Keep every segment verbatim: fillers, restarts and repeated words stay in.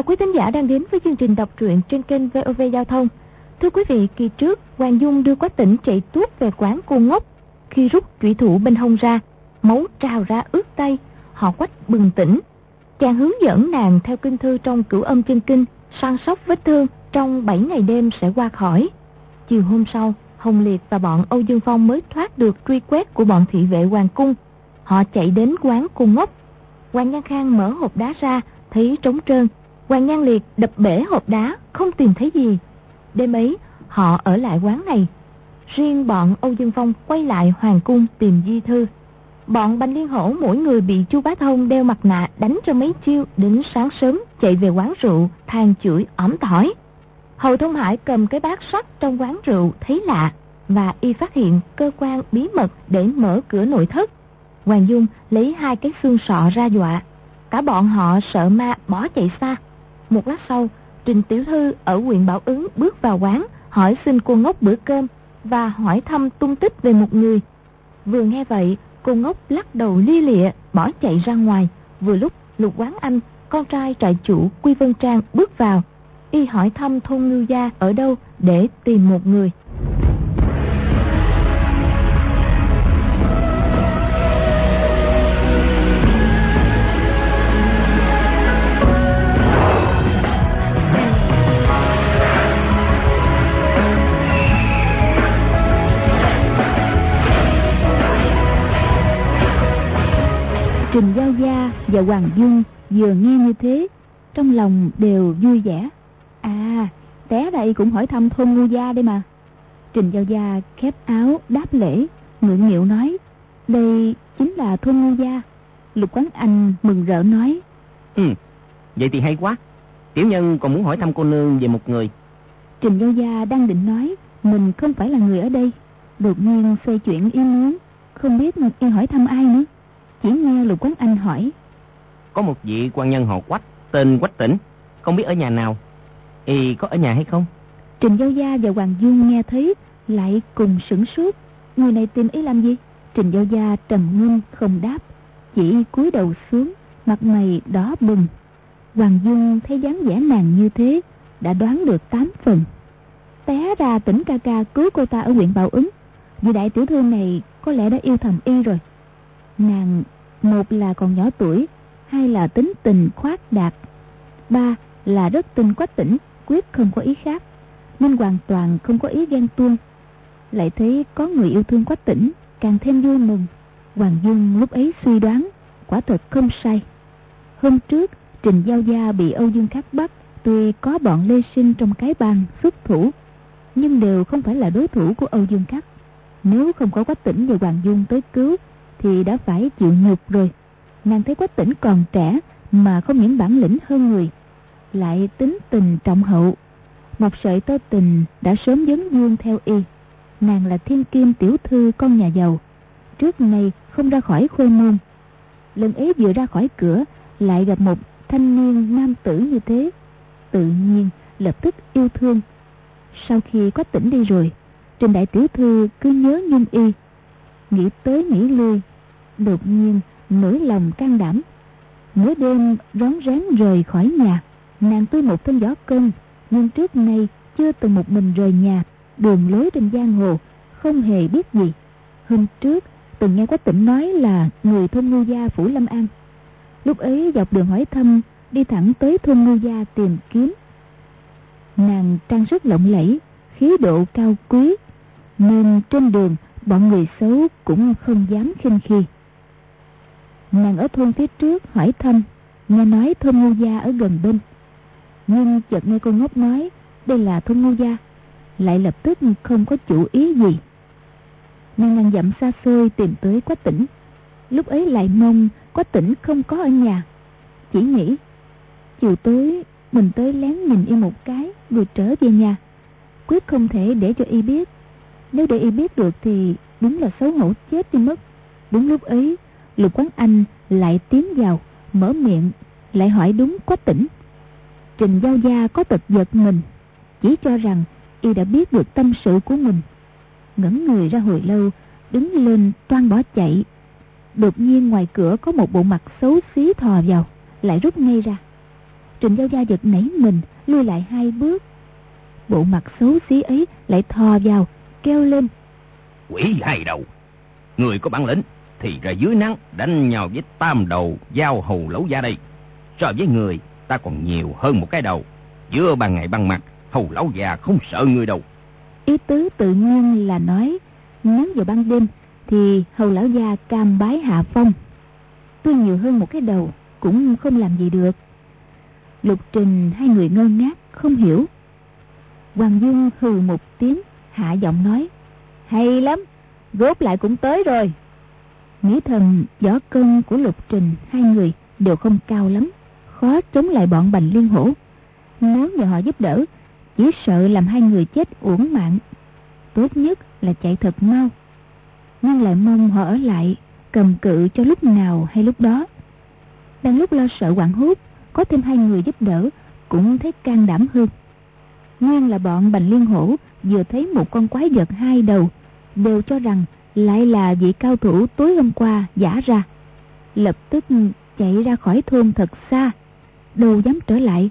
chào quý thính giả đang đến với chương trình đọc truyện trên kênh vê o vê Giao thông. Thưa quý vị, kỳ trước Hoàng Dung đưa Quách Tỉnh chạy tuốt về quán cô ngốc. Khi rút chủy thủ bên hông ra, máu trào ra ướt tay. Họ Quách bừng tỉnh. Chàng hướng dẫn nàng theo kinh thư trong Cửu Âm Chân Kinh, săn sóc vết thương trong bảy ngày đêm sẽ qua khỏi. Chiều hôm sau, Hồng Liệt và bọn Âu Dương Phong mới thoát được truy quét của bọn thị vệ hoàng cung. Họ chạy đến quán cô ngốc. Hoàng Nhan Khang mở hộp đá ra, thấy trống trơn. Hoàng Nhan Liệt đập bể hộp đá, không tìm thấy gì. Đêm ấy, họ ở lại quán này. Riêng bọn Âu Dương Phong quay lại hoàng cung tìm di thư. Bọn Bành Liên Hổ mỗi người bị Chu Bá Thông đeo mặt nạ đánh cho mấy chiêu, đến sáng sớm chạy về quán rượu, than chửi ỏm tỏi. Hầu Thông Hải cầm cái bát sắt trong quán rượu thấy lạ, và y phát hiện cơ quan bí mật để mở cửa nội thất. Hoàng Dung lấy hai cái xương sọ ra dọa. Cả bọn họ sợ ma bỏ chạy xa. Một lát sau, Trình tiểu thư ở huyện Bảo Ứng bước vào quán, hỏi xin cô ngốc bữa cơm và hỏi thăm tung tích về một người. Vừa nghe vậy, cô ngốc lắc đầu lia lịa bỏ chạy ra ngoài. Vừa lúc Lục Quán Anh, con trai trại chủ Quy Vân Trang bước vào. Y hỏi thăm thôn Ngưu Gia ở đâu để tìm một người. Trình Giao Gia và Hoàng Dung vừa nghe như thế, trong lòng đều vui vẻ. À, té đây cũng hỏi thăm thôn Ngưu Gia đây mà. Trình Giao Gia khép áo đáp lễ, ngượng nghịu nói: đây chính là thôn Ngưu Gia. Lục Quán Anh mừng rỡ nói: Ừ, vậy thì hay quá. Tiểu nhân còn muốn hỏi thăm cô nương về một người. Trình Giao Gia đang định nói mình không phải là người ở đây, đột nhiên xoay chuyển ý muốn, không biết y hỏi thăm ai nữa. Chỉ nghe Lục Quán Anh hỏi: có một vị quan nhân họ Quách, tên Quách Tỉnh, không biết ở nhà nào. Y có ở nhà hay không? Trình Giao Gia và Hoàng Dung nghe thấy lại cùng sửng sốt. Người này tìm ý làm gì? Trình Giao Gia trầm ngâm không đáp, chỉ cúi đầu xuống, mặt mày đỏ bừng. Hoàng Dung thấy dáng vẻ nàng như thế, đã đoán được tám phần. Té ra Tỉnh ca ca cứu cô ta ở huyện Bảo Ứng, vì đại tiểu thư này có lẽ đã yêu thầm y rồi. Nàng một là còn nhỏ tuổi, hai là tính tình khoác đạt, ba là rất tin Quách Tỉnh, quyết không có ý khác, nên hoàn toàn không có ý ghen tuông. Lại thấy có người yêu thương Quách Tỉnh, càng thêm vui mừng. Hoàng Dung lúc ấy suy đoán quả thật không sai. Hôm trước Trình Giao Gia bị Âu Dương Khắc bắt, tuy có bọn Lê Sinh trong cái bang xuất thủ, nhưng đều không phải là đối thủ của Âu Dương Khắc. Nếu không có Quách Tỉnh và Hoàng Dung tới cứu thì đã phải chịu nhục rồi. Nàng thấy Quách Tỉnh còn trẻ mà không những bản lĩnh hơn người, lại tính tình trọng hậu, một sợi tơ tình đã sớm dấn dương theo y. Nàng là thiên kim tiểu thư con nhà giàu, trước nay không ra khỏi khuê môn. Lần ấy vừa ra khỏi cửa lại gặp một thanh niên nam tử như thế, tự nhiên lập tức yêu thương. Sau khi Quách Tỉnh đi rồi, Trình đại tiểu thư cứ nhớ nhung y, nghĩ tới nghĩ lui, đột nhiên nổi lòng can đảm. Nửa đêm rón rén rời khỏi nhà. Nàng tuy một tên võ công, nhưng trước nay chưa từng một mình rời nhà, đường lối trên giang hồ không hề biết gì. Hôm trước từng nghe Quách Tỉnh nói là người thôn Ngưu Gia phủ Lâm An. Lúc ấy dọc đường hỏi thăm, đi thẳng tới thôn Ngưu Gia tìm kiếm. Nàng trang sức lộng lẫy, khí độ cao quý, nên trên đường bọn người xấu cũng không dám khinh khi. Nàng ở thôn phía trước hỏi thăm, nghe nói thôn Ngưu Gia ở gần bên, nhưng chợt nghe cô ngốc nói đây là thôn Ngưu Gia, lại lập tức không có chủ ý gì. Nàng ngàn dặm xa xôi tìm tới Quách Tỉnh, lúc ấy lại mong Quách Tỉnh không có ở nhà, chỉ nghĩ chiều tối mình tới lén nhìn y một cái rồi trở về nhà, quyết không thể để cho y biết. Nếu để y biết được thì đúng là xấu hổ chết đi mất. Đúng lúc ấy Lục Quán Anh lại tiến vào, mở miệng lại hỏi đúng Quách Tỉnh. Trình Giao Gia có tật giật mình, chỉ cho rằng y đã biết được tâm sự của mình, ngẩn người ra hồi lâu, đứng lên toan bỏ chạy. Đột nhiên ngoài cửa có một bộ mặt xấu xí thò vào, lại rút ngay ra. Trình Giao Gia giật nảy mình, lui lại hai bước. Bộ mặt xấu xí ấy lại thò vào, kêu lên: Quỷ hai đầu, người có bản lĩnh thì ra dưới nắng đánh nhau với tam đầu giao hầu Lẩu Gia đây. So với người, ta còn nhiều hơn một cái đầu. Giữa ban ngày ban mặt, hầu Lẩu Gia không sợ người đâu. Ý tứ tự nhiên là nói nếu vào ban đêm thì hầu lão gia cam bái hạ phong. Tuy nhiều hơn một cái đầu cũng không làm gì được. Lục Trình hai người ngơ ngác không hiểu. Hoàng Dung hừ một tiếng, hạ giọng nói: Hay lắm, rốt lại cũng tới rồi. Nghĩ thầm võ công của Lục Trình hai người đều không cao lắm, khó chống lại bọn Bành Liên Hổ. Nếu nhờ họ giúp đỡ, chỉ sợ làm hai người chết uổng mạng. Tốt nhất là chạy thật mau, nhưng lại mong họ ở lại cầm cự cho lúc nào hay lúc đó. Đang lúc lo sợ hoảng hốt, có thêm hai người giúp đỡ cũng thấy can đảm hơn. Nguyên là bọn Bành Liên Hổ vừa thấy một con quái vật hai đầu, đều cho rằng lại là vị cao thủ tối hôm qua giả ra, lập tức chạy ra khỏi thôn thật xa, đâu dám trở lại.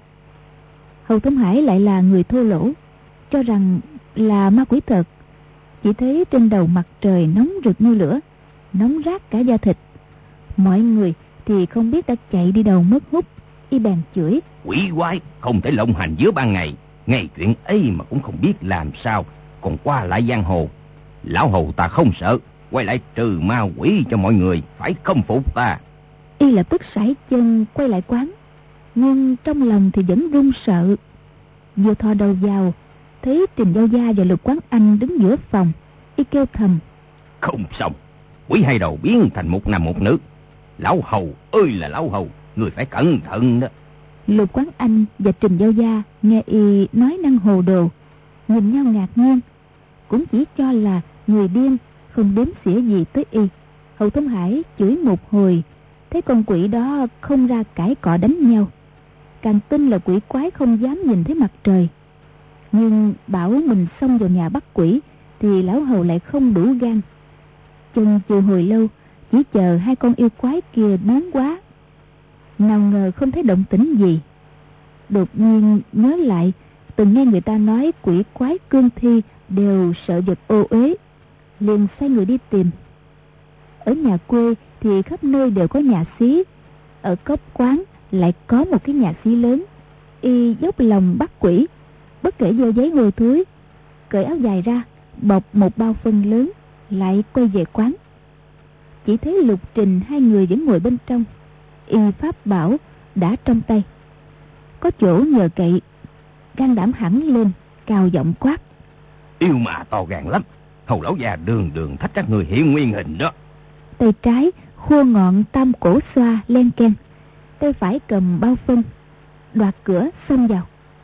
Hầu Thông Hải lại là người thô lỗ, cho rằng là ma quỷ thật. Chỉ thấy trên đầu mặt trời nóng rực như lửa, nóng rát cả da thịt. Mọi người thì không biết đã chạy đi đâu mất hút. Y bèn chửi: Quỷ quái, không thể lộng hành giữa ban ngày. Ngay chuyện ấy mà cũng không biết làm sao, còn qua lại giang hồ. Lão hầu ta không sợ, quay lại trừ ma quỷ cho mọi người, phải khâm phục ta. Y lập tức sải chân quay lại quán, nhưng trong lòng thì vẫn run sợ. Vừa thò đầu vào, thấy Trình Giao Gia và Lục Quán Anh đứng giữa phòng. Y kêu thầm: Không xong, quỷ hai đầu biến thành một nam một nữ. Lão hầu ơi là lão hầu, người phải cẩn thận đó. Lục Quán Anh và Trình Giao Gia nghe Y nói năng hồ đồ, nhìn nhau ngạc nhiên, cũng chỉ cho là người điên, không đếm xỉa gì tới Y. Hầu Thông Hải chửi một hồi, thấy con quỷ đó không ra cãi cọ đánh nhau, càng tin là quỷ quái không dám nhìn thấy mặt trời. Nhưng bảo mình xông vào nhà bắt quỷ thì lão hầu lại không đủ gan. Chần chừ hồi lâu, chỉ chờ hai con yêu quái kia biến quá. Nào ngờ không thấy động tĩnh gì. Đột nhiên nhớ lại từng nghe người ta nói quỷ quái cương thi đều sợ vật ô uế, liền sai người đi tìm. Ở nhà quê thì khắp nơi đều có nhà xí, ở cốc quán lại có một cái nhà xí lớn. Y dốc lòng bắt quỷ, bất kể dơ giấy hôi thối, cởi áo dài ra, bọc một bao phân lớn, lại quay về quán. Chỉ thấy Lục Trình hai người vẫn ngồi bên trong. Y pháp bảo đã trong tay, có chỗ nhờ cậy, can đảm hẳn lên, cao giọng quát: Yêu mà to gan lắm, hầu lão già đường đường thách các người hiện nguyên hình đó. Tay trái khua ngọn tam cổ xoa len keng, tay phải cầm bao phân, đoạt cửa xông vào.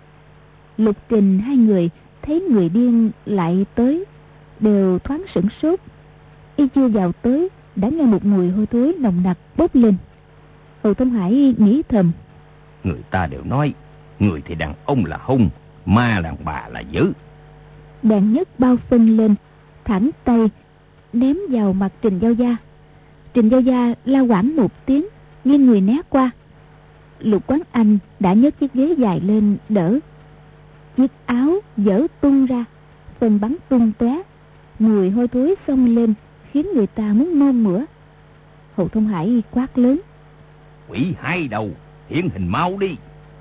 Lục Trình hai người thấy người điên lại tới, đều thoáng sửng sốt. Y chưa vào tới đã nghe một mùi hôi thối nồng nặc bốc lên. Hầu Thông Hải nghĩ thầm: Người ta đều nói người thì đàn ông là hung, ma đàn bà là dữ. Bèn nhấc bao phân lên, thẳng tay ném vào mặt Trình Giao Gia. Trình Giao Gia la quảng một tiếng, nghiêng người né qua. Lục Quán Anh đã nhấc chiếc ghế dài lên đỡ. Chiếc áo dở tung ra, phân bắn tung tóe, mùi hôi thối xông lên khiến người ta muốn nôn mửa. Hầu Thông Hải quát lớn: Quỷ hai đầu, hiện hình mau đi.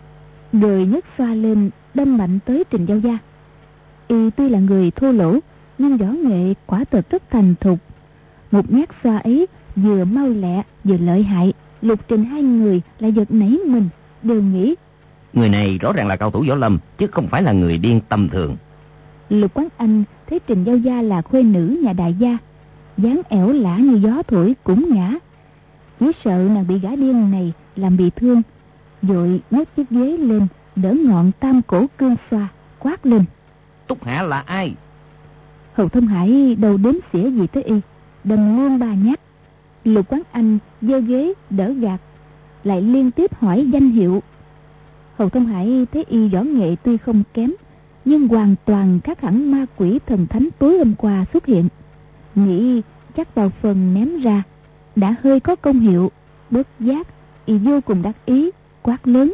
Rồi nhấc xoa lên đâm mạnh tới Trình Giao Gia. Y tuy là người thô lỗ, nhưng võ nghệ quả thật rất thành thục. Một nhát xoa ấy vừa mau lẹ vừa lợi hại. Lục Trình hai người lại giật nảy mình, đều nghĩ: Người này rõ ràng là cao thủ võ lâm, chứ không phải là người điên tầm thường. Lục Quán Anh thấy Trình Giao Gia là khuê nữ nhà đại gia, dáng ẻo lả như gió thổi cũng ngã, chỉ sợ nàng bị gã điên này làm bị thương, vội nhấc chiếc ghế lên đỡ ngọn tam cổ cương xoa, quát lên: Túc Hạ là ai? Hầu Thông Hải đâu đếm xỉa gì tới Y, đâm luôn ba nhát. Lục Quán Anh giơ ghế đỡ gạt, lại liên tiếp hỏi danh hiệu. Hầu Thông Hải thấy Y võ nghệ tuy không kém, nhưng hoàn toàn khác hẳn ma quỷ thần thánh tối hôm qua xuất hiện, nghĩ chắc vào phần ném ra đã hơi có công hiệu. Bất giác Y vô cùng đắc ý, quát lớn: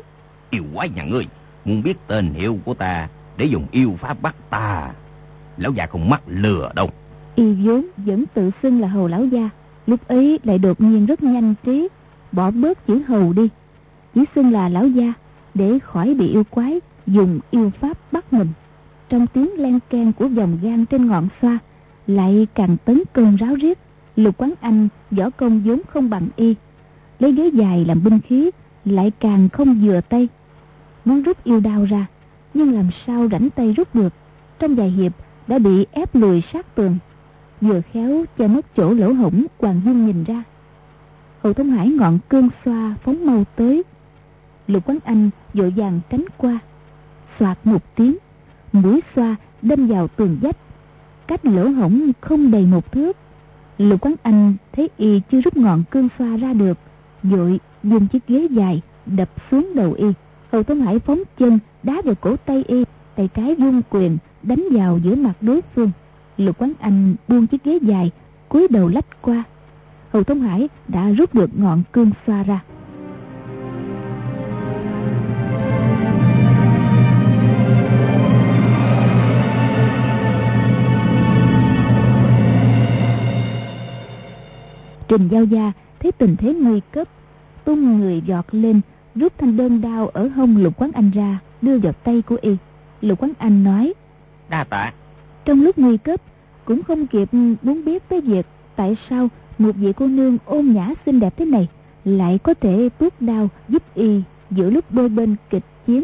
Yêu quái nhà ngươi, muốn biết tên hiệu của ta để dùng yêu pháp bắt ta, lão già không mắc lừa đâu. Y vốn vẫn tự xưng là Hầu lão gia, lúc ấy lại đột nhiên rất nhanh trí, bỏ bớt chữ Hầu đi, chỉ xưng là lão gia để khỏi bị yêu quái dùng yêu pháp bắt mình. Trong tiếng len keng của vòng gan trên ngọn xoa lại càng tấn công ráo riết. Lục Quán Anh võ công vốn không bằng y, lấy ghế dài làm binh khí lại càng không vừa tay. Muốn rút yêu đao ra, nhưng làm sao rảnh tay rút được. Trong vài hiệp đã bị ép lùi sát tường, vừa khéo che mất chỗ lỗ hổng Hoàng Dung nhìn ra. Hầu Thông Hải ngọn cương xoa phóng mau tới, Lục Quán Anh vội vàng tránh qua. Xoạt một tiếng, mũi xoa đâm vào tường vách, cách lỗ hổng không đầy một thước. Lục Quán Anh thấy y chưa rút ngọn cương xoa ra được, vội dùng chiếc ghế dài đập xuống đầu y. Hầu Thông Hải phóng chân đá vào cổ tay y, tay trái vung quyền đánh vào giữa mặt đối phương. Lục Quán Anh buông chiếc ghế dài, cúi đầu lách qua. Hầu Thông Hải đã rút được ngọn cương xoa ra. Trình Giao Gia thấy tình thế nguy cấp, tung người giọt lên, rút thanh đơn đao ở hông Lục Quán Anh ra, đưa vào tay của y. Lục Quán Anh nói: Đa tạ. Trong lúc nguy cấp cũng không kịp muốn biết tới việc tại sao một vị cô nương ôn nhã xinh đẹp thế này lại có thể tuốt đao giúp y giữa lúc đôi bên kịch chiến.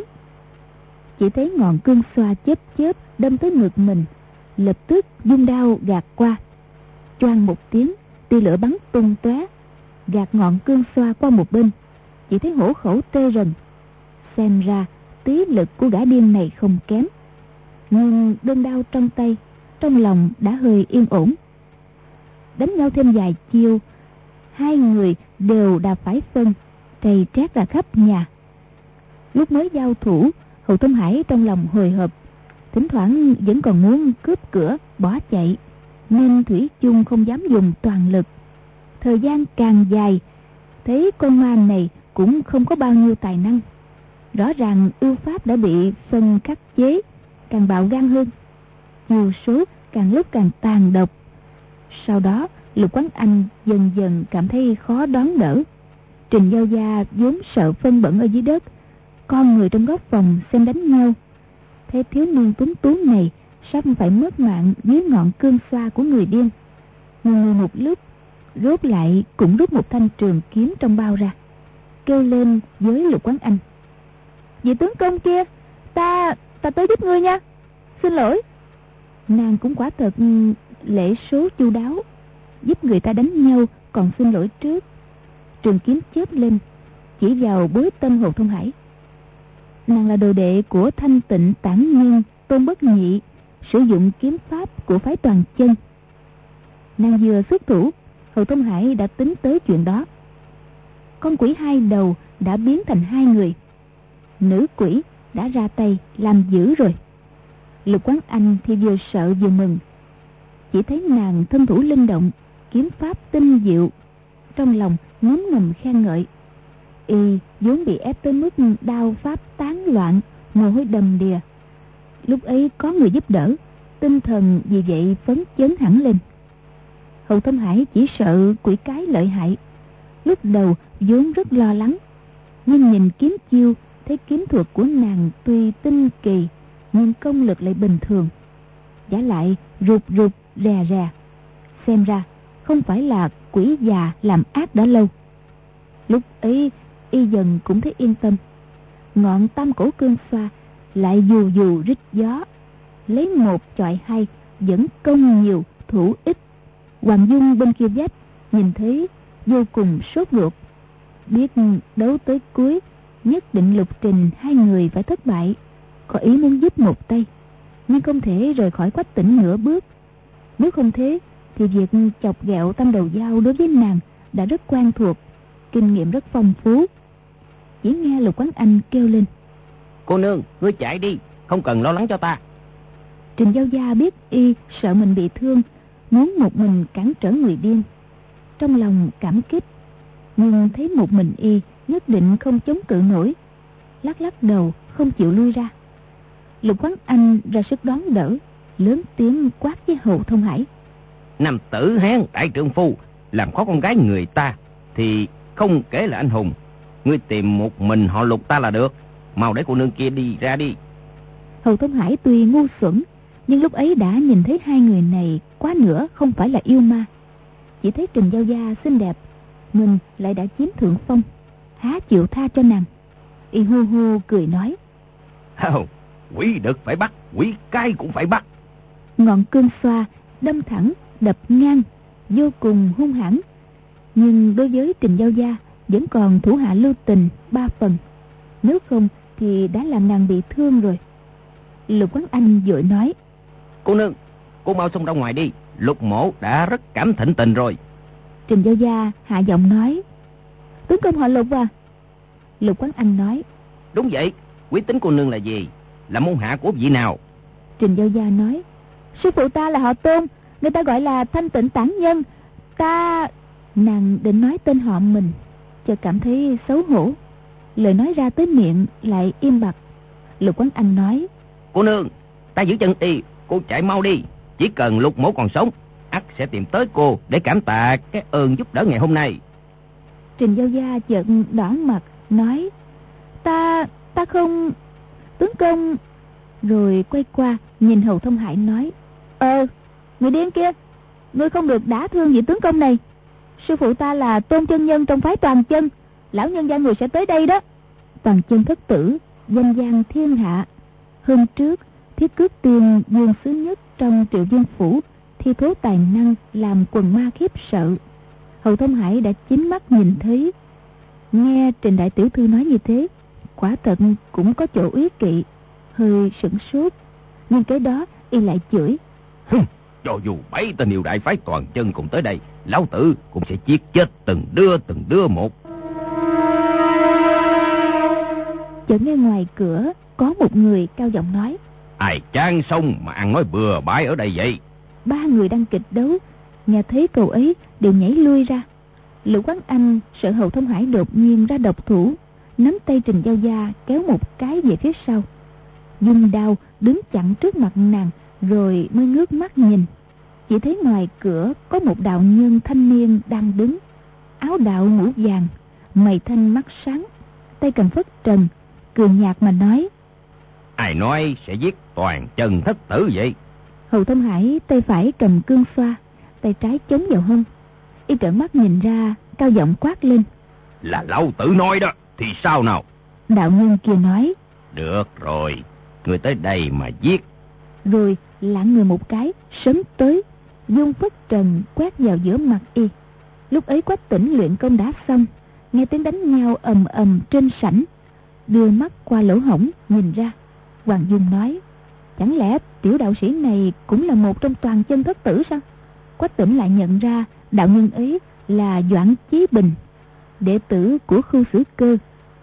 Chỉ thấy ngọn cương xoa chớp chớp đâm tới ngực mình, lập tức dung đao gạt qua. Choang một tiếng, tia lửa bắn tung tóe, gạt ngọn cương xoa qua một bên. Chỉ thấy hổ khẩu tê rần. Xem ra tí lực của gã điên này không kém, nhưng đơn đao trong tay, trong lòng đã hơi yên ổn. Đánh nhau thêm vài chiêu, hai người đều đã phải phân, trầy trét ra khắp nhà. Lúc mới giao thủ, Hầu Thông Hải trong lòng hồi hộp, thỉnh thoảng vẫn còn muốn cướp cửa bỏ chạy, nên thủy chung không dám dùng toàn lực. Thời gian càng dài, thấy con ma này cũng không có bao nhiêu tài năng. Rõ ràng ưu pháp đã bị phân khắc chế, càng bạo gan hơn, chiêu số càng lúc càng tàn độc. Sau đó Lục Quán Anh dần dần cảm thấy khó đoán đỡ. Trình Giao Gia vốn sợ phân bẩn ở dưới đất, con người trong góc phòng xem đánh nhau, thấy thiếu niên tuấn tú này sắp phải mất mạng dưới ngọn cương xoa của người điên. Người một lúc rốt lại cũng rút một thanh trường kiếm trong bao ra, kêu lên với Lục Quán Anh: Vị tướng công kia, ta ta tới giúp ngươi nha, xin lỗi. Nàng cũng quả thật lễ số chu đáo, giúp người ta đánh nhau còn xin lỗi trước. Trường kiếm chớp lên, chỉ vào bối tâm Hồ Thông Hải. Nàng là đồ đệ của Thanh Tịnh Tản Nhân Tôn Bất Nhị, sử dụng kiếm pháp của phái Toàn Chân. Nàng vừa xuất thủ, Hồ Thông Hải đã tính tới chuyện đó. Con quỷ hai đầu đã biến thành hai người, nữ quỷ đã ra tay làm dữ rồi. Lục Quán Anh thì vừa sợ vừa mừng. Chỉ thấy nàng thân thủ linh động, kiếm pháp tinh diệu, trong lòng ngấm ngầm khen ngợi. Y vốn bị ép tới mức đao pháp tán loạn, mồ hôi đầm đìa. Lúc ấy có người giúp đỡ, tinh thần vì vậy phấn chấn hẳn lên. Hầu Thông Hải chỉ sợ quỷ cái lợi hại, lúc đầu vốn rất lo lắng, nhưng nhìn kiếm chiêu thấy kiếm thuật của nàng tuy tinh kỳ nhưng công lực lại bình thường, giả lại rụt rụt rè rè, xem ra không phải là quỷ già làm ác đã lâu. Lúc ấy y dần cũng thấy yên tâm. Ngọn tam cổ cương xoa lại dù dù rít gió, lấy một chọi hai, vẫn công nhiều thủ ít. Hoàng Dung bên kia vách nhìn thấy vô cùng sốt ruột, biết đấu tới cuối nhất định Lục Trình hai người phải thất bại, có ý muốn giúp một tay, nhưng không thể rời khỏi Quách Tỉnh nửa bước. Nếu không thế thì việc chọc ghẹo Tam Đầu Dao đối với nàng đã rất quen thuộc, kinh nghiệm rất phong phú. Chỉ nghe Lục Quán Anh kêu lên: Cô nương, ngươi chạy đi, không cần lo lắng cho ta. Trình Giao Gia biết y sợ mình bị thương, muốn một mình cản trở người điên, trong lòng cảm kích, nhưng thấy một mình y nhất định không chống cự nổi, lắc lắc đầu không chịu lui ra. Lục Quán Anh ra sức đón đỡ, lớn tiếng quát với Hầu Thông Hải: Nam tử Hán đại trượng phu làm khó con gái người ta thì không kể là anh hùng. Ngươi tìm một mình họ Lục ta là được. Mau để cô nương kia đi ra đi. Hầu Thông Hải tuy ngu xuẩn, nhưng lúc ấy đã nhìn thấy hai người này quá nữa không phải là yêu ma. Chỉ thấy Trình Giao Gia xinh đẹp, mình lại đã chiếm thượng phong, há chịu tha cho nàng. Y hô hô cười nói: oh, quỷ đực phải bắt, quỷ cai cũng phải bắt. Ngọn cương xoa đâm thẳng đập ngang, vô cùng hung hãn. Nhưng đối với Trình Giao Gia vẫn còn thủ hạ lưu tình ba phần, nếu không thì đã làm nàng bị thương rồi. Lục Quán Anh vội nói: Cô nương, cô mau xông ra ngoài đi, Lục mổ đã rất cảm thịnh tình rồi. Trình Giao Gia hạ giọng nói: Tướng công họ Lục à? Lục Quán Anh nói: Đúng vậy, quý tính cô nương là gì? Là môn hạ của vị nào? Trình Giao Gia nói: Sư phụ ta là họ Tôn, người ta gọi là Thanh Tịnh Tản Nhân. Ta... Nàng định nói tên họ mình, chợt cảm thấy xấu hổ, lời nói ra tới miệng lại im bặt. Lục Quán Anh nói: Cô nương, ta giữ chân y, cô chạy mau đi. Chỉ cần Lục mổ còn sống, ắt sẽ tìm tới cô để cảm tạ cái ơn giúp đỡ ngày hôm nay. Trình Giao Gia chợt đỏ mặt nói: Ta... ta không... Tướng công... Rồi quay qua nhìn Hầu Thông Hải nói: Ờ, người điên kia, ngươi không được đả thương vị tướng công này. Sư phụ ta là Tôn chân nhân trong phái Toàn Chân, lão nhân gia người sẽ tới đây đó. Toàn Chân thất tử, danh giang thiên hạ. Hôm trước Thiết Cước Tiên dương xứ nhất trong Triệu Dương phủ, thi thố tài năng làm quần ma khiếp sợ. Hầu Thông Hải đã chính mắt nhìn thấy. Nghe Trình đại tiểu thư nói như thế, quả thật cũng có chỗ úy kỵ, hơi sửng sốt. Nhưng cái đó y lại chửi: Cho dù bảy tên yêu đại phái Toàn Chân cùng tới đây, lão tử cũng sẽ giết chết từng đứa từng đứa một. Chợt nghe ngoài cửa có một người cao giọng nói: Ai trang sông mà ăn nói bừa bãi ở đây vậy? Ba người đang kịch đấu, nghe thấy câu ấy đều nhảy lui ra. Lục Quán Anh sợ Hầu Thông Hải đột nhiên ra độc thủ, nắm tay Trình Giao Gia kéo một cái về phía sau, dùng đao đứng chặn trước mặt nàng, rồi mới ngước mắt nhìn. Chỉ thấy ngoài cửa có một đạo nhân thanh niên đang đứng, áo đạo mũ vàng, mày thanh mắt sáng, tay cầm phất trần, cười nhạt mà nói: Ai nói sẽ giết Toàn Chân thất tử vậy? Hầu Thông Hải tay phải cầm cương xoa, tay trái chống vào hông. Y trợn mắt nhìn ra, cao giọng quát lên: Là lão tử nói đó, thì sao nào? Đạo nhân kia nói: Được rồi, người tới đây mà giết. Rồi lạng người một cái, sớm tới, dung phất trần quét vào giữa mặt y. Lúc ấy Quách Tĩnh luyện công đã xong, nghe tiếng đánh nhau ầm ầm trên sảnh, đưa mắt qua lỗ hổng nhìn ra. Hoàng Dung nói: Chẳng lẽ tiểu đạo sĩ này cũng là một trong Toàn Chân thất tử sao? Quách Tĩnh lại nhận ra đạo nhân ấy là Doãn Chí Bình, đệ tử của Khưu Sử Cơ.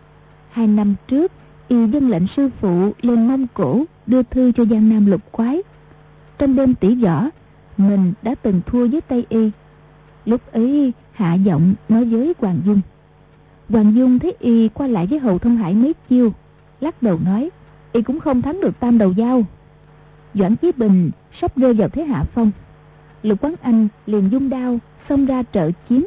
Hai năm trước, y dâng lệnh sư phụ lên Mông Cổ đưa thư cho Giang Nam lục quái. Trong đêm tỷ võ, mình đã từng thua với tay y. Lúc ấy hạ giọng nói với Hoàng Dung. Hoàng Dung thấy y qua lại với Hầu Thông Hải mấy chiêu, lắc đầu nói: Y cũng không thắng được Tam Đầu Dao. Doãn Chí Bình sắp rơi vào thế hạ phong. Lục Quán Anh liền dung đao xông ra trợ chiến.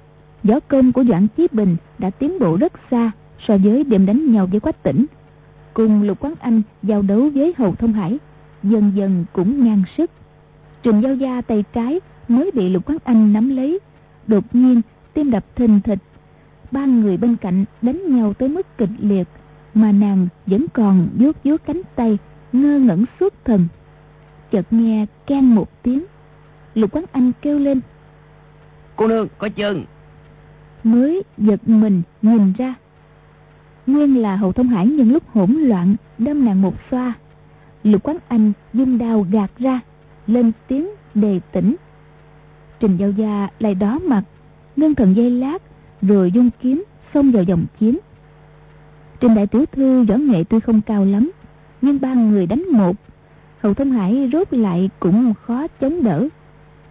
Võ công của Doãn Chí Bình đã tiến bộ rất xa so với đêm đánh nhau với Quách Tĩnh. Cùng Lục Quán Anh giao đấu với Hầu Thông Hải, dần dần cũng ngang sức. Trình Giao Gia tay trái mới bị Lục Quán Anh nắm lấy, đột nhiên tim đập thình thịch. Ba người bên cạnh đánh nhau tới mức kịch liệt, mà nàng vẫn còn vuốt vuốt cánh tay, ngơ ngẩn suốt thần. Chợt nghe keng một tiếng, Lục Quán Anh kêu lên: Cô nương có chân. Mới giật mình nhìn ra, nguyên là Hầu Thông Hải nhân lúc hỗn loạn đâm nàng một xoa. Lục Quán Anh dung đao gạt ra, lên tiếng đề tỉnh. Trình Giao Gia lại đỏ mặt, ngưng thần giây lát, rồi dung kiếm xông vào vòng chiến. Trình đại tiểu thư võ nghệ tuy không cao lắm, nhưng ba người đánh một, Hầu Thông Hải rốt lại cũng khó chống đỡ.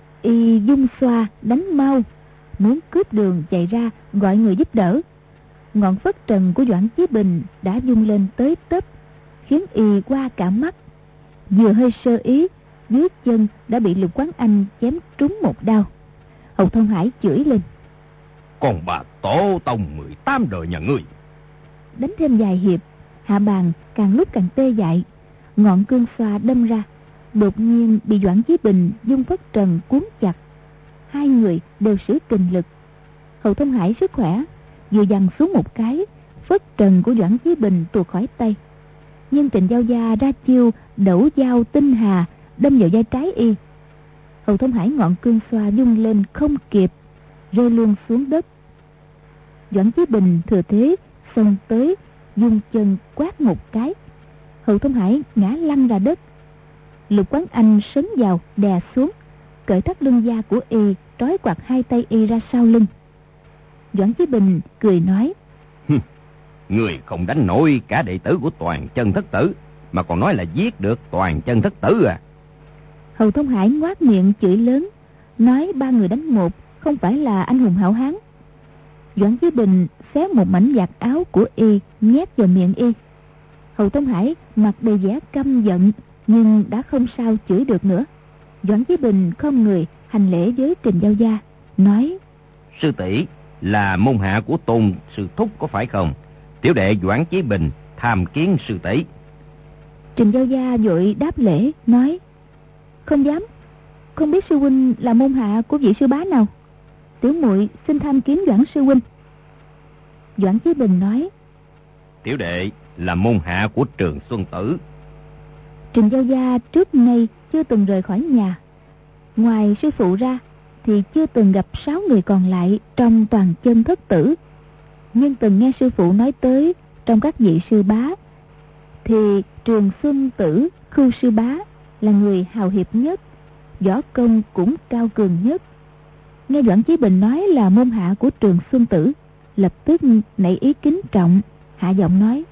Y dung xoa đánh mau, muốn cướp đường chạy ra gọi người giúp đỡ. ngọn phất trần của Doãn Chí Bình đã vung lên tới tấp, khiến y qua cả mắt. Vừa hơi sơ ý, dưới chân đã bị Lục Quán Anh chém trúng một đao. Hầu Thông Hải chửi lên: Còn bà tổ tông mười tám đời nhà ngươi! Đánh thêm vài hiệp, Hạ Bàn càng lúc càng tê dại, ngọn cương xoa đâm ra, đột nhiên bị Doãn Chí Bình dung phất trần cuốn chặt. Hai người đều sử kình lực. Hầu Thông Hải sức khỏe, vừa giằng xuống một cái, phất trần của Doãn Chí Bình tuột khỏi tay. Nhưng Trịnh Giao Gia ra chiêu đẩu dao tinh hà, đâm vào vai trái y. Hầu Thông Hải ngọn cương xoa vung lên không kịp, rơi luôn xuống đất. Doãn Chí Bình thừa thế xông tới, dung chân quát một cái, Hầu Thông Hải ngã lăn ra đất. Lục Quán Anh sấn vào đè xuống, cởi thắt lưng da của y, trói quạt hai tay y ra sau lưng. Doãn Chí Bình cười nói: Người không đánh nổi cả đệ tử của Toàn Chân Thất Tử, mà còn nói là giết được Toàn Chân Thất Tử à? Hầu Thông Hải ngoác miệng chửi lớn, nói ba người đánh một không phải là anh hùng hảo hán. Doãn Chí Bình xé một mảnh vạt áo của y nhét vào miệng y. Hầu Thông Hải mặt đầy vẻ căm giận, nhưng đã không sao chửi được nữa. Doãn Chí Bình không người hành lễ với Trình Giao Gia, nói: Sư tỷ là môn hạ của Tôn sư thúc có phải không? Tiểu đệ Doãn Chí Bình tham kiến sư tỷ. Trình Giao Gia vội đáp lễ, nói: Không dám, không biết sư huynh là môn hạ của vị sư bá nào. Tiểu muội xin tham kiến Doãn sư huynh. Doãn Chí Bình nói: Tiểu đệ là môn hạ của Trường Xuân Tử. Trình Giao Gia trước nay chưa từng rời khỏi nhà, ngoài sư phụ ra thì chưa từng gặp sáu người còn lại trong Toàn Chân Thất Tử. Nhưng từng nghe sư phụ nói tới, trong các vị sư bá thì Trường Xuân Tử Khưu sư bá là người hào hiệp nhất, võ công cũng cao cường nhất. Nghe Doãn Chí Bình nói là môn hạ của Trường Xuân Tử, lập tức nảy ý kính trọng, hạ giọng nói: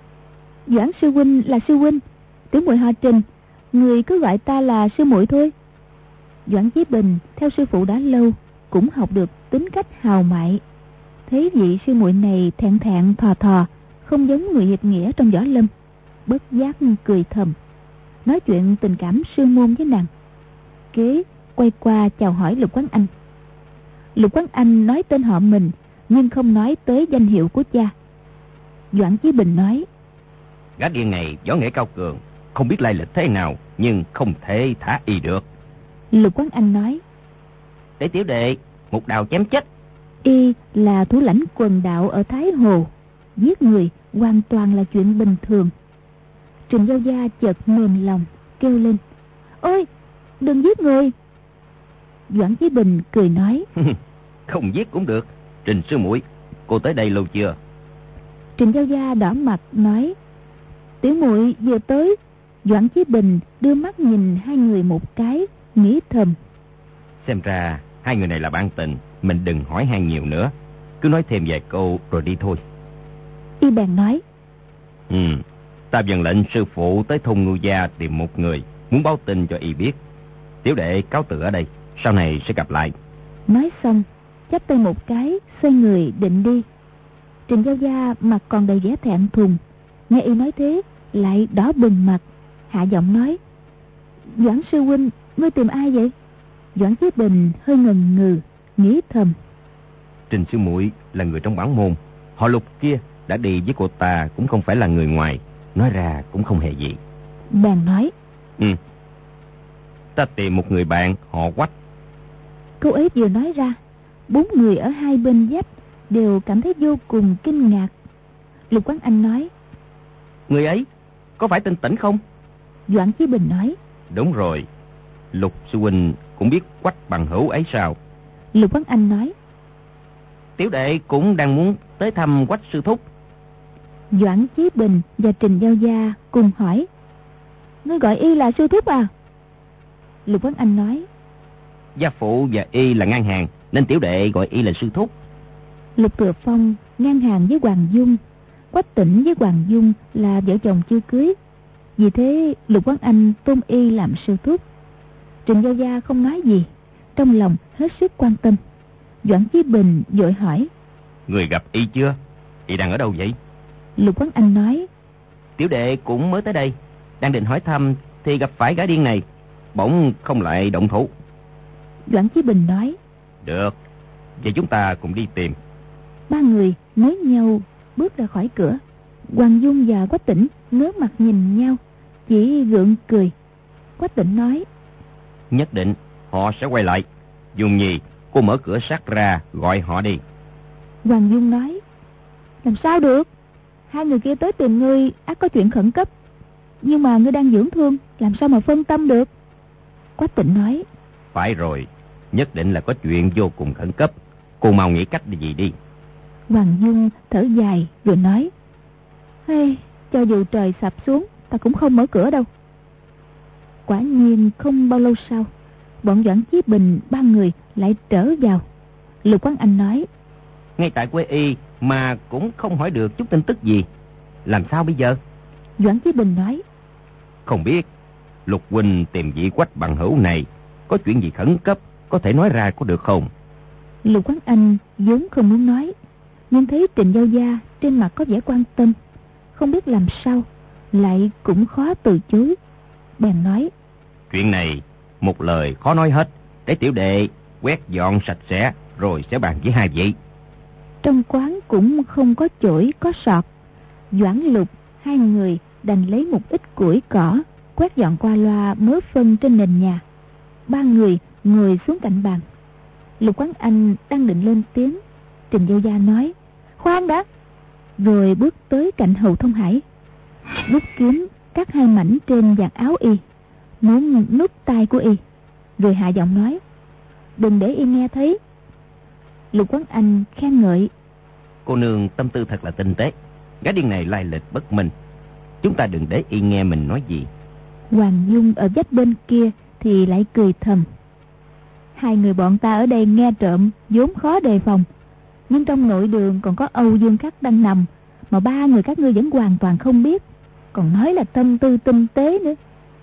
Doãn sư huynh là sư huynh, tiểu muội họ Trình, người cứ gọi ta là sư muội thôi. Doãn Chí Bình theo sư phụ đã lâu, cũng học được tính cách hào mại. Thấy vị sư muội này thẹn thẹn thò thò, không giống người hiệp nghĩa trong võ lâm, bất giác cười thầm, nói chuyện tình cảm sư môn với nàng. Kế quay qua chào hỏi Lục Quán Anh. Lục Quán Anh nói tên họ mình, nhưng không nói tới danh hiệu của cha. Doãn Chí Bình nói: Gã điên này võ nghệ cao cường, không biết lai lịch thế nào, nhưng không thể thả y được. Lục Quán Anh nói: Để tiểu đệ một đao chém chết. Y là thủ lãnh quần đạo ở Thái Hồ, giết người hoàn toàn là chuyện bình thường. Trình Giao Gia chợt mềm lòng, kêu lên: Ôi, đừng giết người. Doãn Chí Bình cười nói: Không giết cũng được. Trình sư muội, cô tới đây lâu chưa? Trình Giao Gia đỏ mặt nói: Tiểu muội vừa tới. Doãn Chí Bình đưa mắt nhìn hai người một cái, nghĩ thầm: Xem ra hai người này là bạn tình, mình đừng hỏi han nhiều nữa, cứ nói thêm vài câu rồi đi thôi. Y bèn nói: Ừ, ta dần lệnh sư phụ tới thôn Ngưu Gia tìm một người, muốn báo tin cho y biết. Tiểu đệ cáo từ ở đây, sau này sẽ gặp lại. Nói xong chắp tay một cái, xoay người định đi. Trình Giao Gia mặt còn đầy vẻ thẹn thùng, nghe y nói thế lại đỏ bừng mặt, hạ giọng nói: Doãn sư huynh, ngươi tìm ai vậy? Doãn Chí Bình hơi ngần ngừ, nghĩ thầm: Trình sư muội là người trong bản môn, họ Lục kia đã đi với cô ta cũng không phải là người ngoài, nói ra cũng không hề gì. Bèn nói: Ừ, ta tìm một người bạn họ Quách. Câu ấy vừa nói ra, bốn người ở hai bên giáp đều cảm thấy vô cùng kinh ngạc. Lục Quán Anh nói: Người ấy có phải tên Tĩnh không? Doãn Chí Bình nói: Đúng rồi. Lục sư huynh cũng biết Quách bằng hữu ấy sao? Lục Quán Anh nói: Tiểu đệ cũng đang muốn tới thăm Quách sư thúc. Doãn Chí Bình và Trình Giao Gia cùng hỏi: Ngươi gọi y là sư thúc à? Lục Quán Anh nói: Gia phụ và y là ngang hàng, nên tiểu đệ gọi y là sư thúc. Lục Thừa Phong ngang hàng với Hoàng Dung, Quách Tĩnh với Hoàng Dung là vợ chồng chưa cưới, vì thế Lục Quán Anh tôn y làm sư thúc. Trình Giao Gia không nói gì, trong lòng hết sức quan tâm. Doãn Chí Bình vội hỏi: Người gặp y chưa? Y đang ở đâu vậy? Lục Quán Anh nói. Tiểu đệ cũng mới tới đây, đang định hỏi thăm thì gặp phải gã điên này, bỗng không lại động thủ. Doãn Chí Bình nói. Được, vậy chúng ta cùng đi tìm. Ba người nối nhau bước ra khỏi cửa. Hoàng Dung và Quách Tĩnh ngớ mặt nhìn nhau, chỉ gượng cười. Quách Tĩnh nói. Nhất định họ sẽ quay lại. Dung Nhi, cô mở cửa sắt ra gọi họ đi. Hoàng Dung nói. Làm sao được, hai người kia tới tìm ngươi ắt có chuyện khẩn cấp, nhưng mà ngươi đang dưỡng thương, làm sao mà phân tâm được. Quách Tĩnh nói. Phải rồi, nhất định là có chuyện vô cùng khẩn cấp. Cô mau nghĩ cách gì đi. Hoàng Dung thở dài rồi nói. Hey, cho dù trời sập xuống, ta cũng không mở cửa đâu. Quả nhiên không bao lâu sau, bọn Doãn Chí Bình ba người lại trở vào. Lục Quán Anh nói. Ngay tại quê y mà cũng không hỏi được chút tin tức gì, làm sao bây giờ? Doãn Chí Bình nói. Không biết Lục huynh tìm vị Quách bằng hữu này có chuyện gì khẩn cấp, có thể nói ra có được không? Lục Quán Anh vốn không muốn nói, nhưng thấy Trình Giao Gia trên mặt có vẻ quan tâm, không biết làm sao, lại cũng khó từ chối. Bèn nói. Chuyện này một lời khó nói hết, để tiểu đệ quét dọn sạch sẽ rồi sẽ bàn với hai vị. Trong quán cũng không có chổi có sọt. Doãn Lục hai người đành lấy một ít củi cỏ quét dọn qua loa mớ phân trên nền nhà. Ba người ngồi xuống cạnh bàn. Lục Quán Anh đang định lên tiếng, Trình Giao Gia nói. Khoan đã. Rồi bước tới cạnh Hầu Thông Hải, rút kiếm cắt hai mảnh trên vạt áo y, muốn nút tay của y, rồi hạ giọng nói. Đừng để y nghe thấy. Lục Quán Anh khen ngợi. Cô nương tâm tư thật là tinh tế. Gã điên này lai lịch bất minh, chúng ta đừng để y nghe mình nói gì. Hoàng Dung ở vách bên kia thì lại cười thầm. Hai người bọn ta ở đây nghe trộm vốn khó đề phòng, nhưng trong nội đường còn có Âu Dương Khắc đang nằm, mà ba người các ngươi vẫn hoàn toàn không biết, còn nói là tâm tư tinh tế nữa.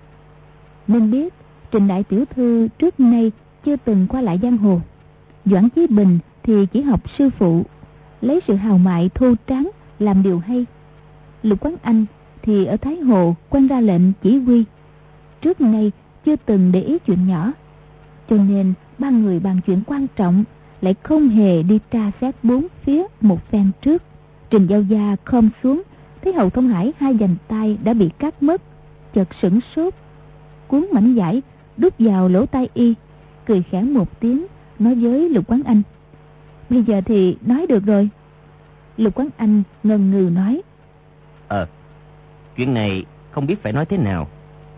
Nên biết Trình đại tiểu thư trước nay chưa từng qua lại giang hồ. Doãn Chí Bình thì chỉ học sư phụ, lấy sự hào mại thô tráng làm điều hay. Lục Quán Anh thì ở Thái Hồ quan ra lệnh chỉ huy, trước nay chưa từng để ý chuyện nhỏ, cho nên ba người bàn chuyện quan trọng lại không hề đi tra xét bốn phía một phen trước. Trình Giao Gia khom xuống, thấy Hầu Thông Hải hai vành tay đã bị cắt mất, chợt sửng sốt, cuốn mảnh vải đút vào lỗ tai y, cười khẽ một tiếng, nói với Lục Quán Anh. Bây giờ thì nói được rồi. Lục Quán Anh ngần ngừ nói. Ờ, chuyện này không biết phải nói thế nào.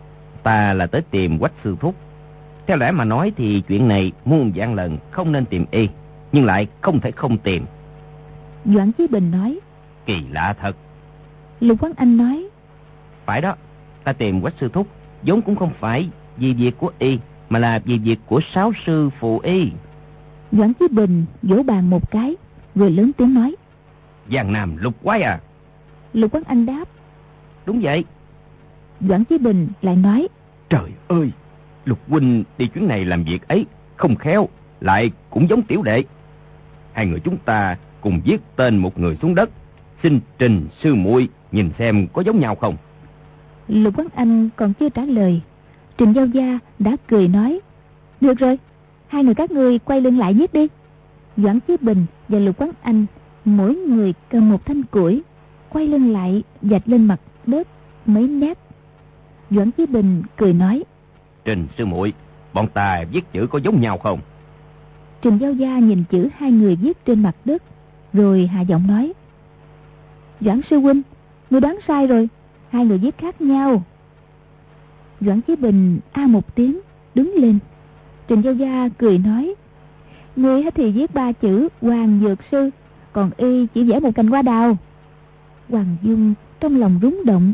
Ta là tới tìm Quách sư thúc. Theo lẽ mà nói thì chuyện này muôn vạn lần không nên tìm y, nhưng lại không thể không tìm. Doãn Chí Bình nói. Kỳ lạ thật. Lục Quán Anh nói. Phải đó, ta tìm Quách sư thúc vốn cũng không phải vì việc của y, mà là vì việc của sáu sư phụ y. Doãn Chí Bình vỗ bàn một cái, rồi lớn tiếng nói. Giang Nam Lục Quái à? Lục Quán Anh đáp. Đúng vậy. Doãn Chí Bình lại nói. Trời ơi, Lục huynh đi chuyến này làm việc ấy không khéo, lại cũng giống tiểu đệ. Hai người chúng ta cùng viết tên một người xuống đất, xin Trình sư muội nhìn xem có giống nhau không. Lục Quán Anh còn chưa trả lời, Trình Giao Gia đã cười nói. Được rồi, hai người các ngươi quay lưng lại viết đi. Doãn Chí Bình và Lục Quán Anh mỗi người cầm một thanh củi, quay lưng lại vạch lên mặt đất mấy nét. Doãn Chí Bình cười nói. Trình sư muội, bọn ta viết chữ có giống nhau không? Trình Giao Gia nhìn chữ hai người viết trên mặt đất, rồi hạ giọng nói. Doãn sư huynh, ngươi đoán sai rồi, hai người viết khác nhau. Doãn Chí Bình a một tiếng, đứng lên. Trình Giao Gia cười nói. Ngươi thì viết ba chữ Hoàng Dược Sư, còn y chỉ vẽ một cành hoa đào. Hoàng Dung trong lòng rúng động.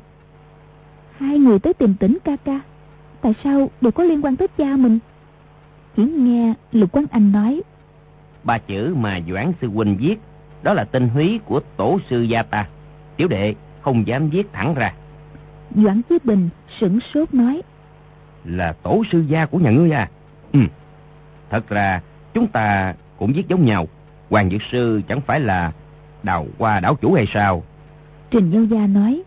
Hai người tới tìm Tĩnh ca ca, tại sao đều có liên quan tới cha mình? Chỉ nghe Lục Quán Anh nói. Ba chữ mà Doãn sư huynh viết, đó là tên húy của tổ sư gia ta. Tiểu đệ không dám viết thẳng ra. Doãn Chí Bình sửng sốt nói. Là tổ sư gia của nhà ngươi à? Ừ. Thật ra chúng ta cũng viết giống nhau. Hoàng Dược Sư chẳng phải là đào qua đảo chủ hay sao? Trình Giao Gia nói: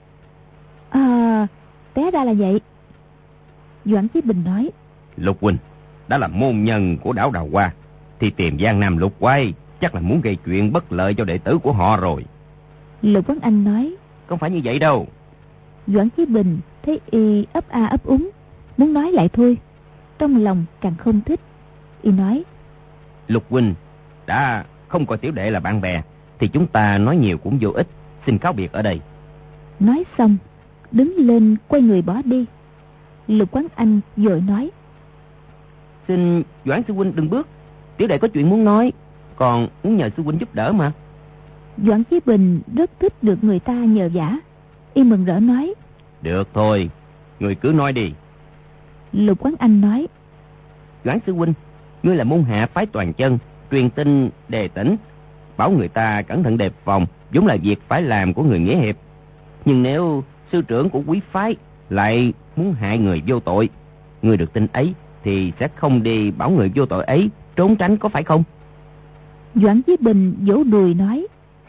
À, té ra là vậy. Doãn Chí Bình nói: Lục huynh đã là môn nhân của đảo Đào Hoa, thì tìm Giang Nam Lục Quái chắc là muốn gây chuyện bất lợi cho đệ tử của họ rồi. Lục Quán Anh nói: Không phải như vậy đâu. Doãn Chí Bình thấy y ấp a ấp úng, muốn nói lại thôi, trong lòng càng không thích. Y nói: Lục huynh đã không coi tiểu đệ là bạn bè, thì chúng ta nói nhiều cũng vô ích, xin cáo biệt ở đây. Nói xong đứng lên quay người bỏ đi. Lục Quán Anh vội nói: Xin Doãn sư huynh đừng bước, tiểu đệ có chuyện muốn nói, còn muốn nhờ sư huynh giúp đỡ mà. Doãn Chí Bình rất thích được người ta nhờ vả, y mừng rỡ nói: Được thôi, người cứ nói đi. Lục Quán Anh nói: Doãn sư huynh, ngươi là môn hạ phái Toàn Chân, truyền tin đề tỉnh, bảo người ta cẩn thận đề phòng, vốn là việc phải làm của người nghĩa hiệp. Nhưng nếu sư trưởng của quý phái lại muốn hại người vô tội, ngươi được tin ấy thì sẽ không đi bảo người vô tội ấy trốn tránh, có phải không? Doãn Chí Bình vỗ đùi nói: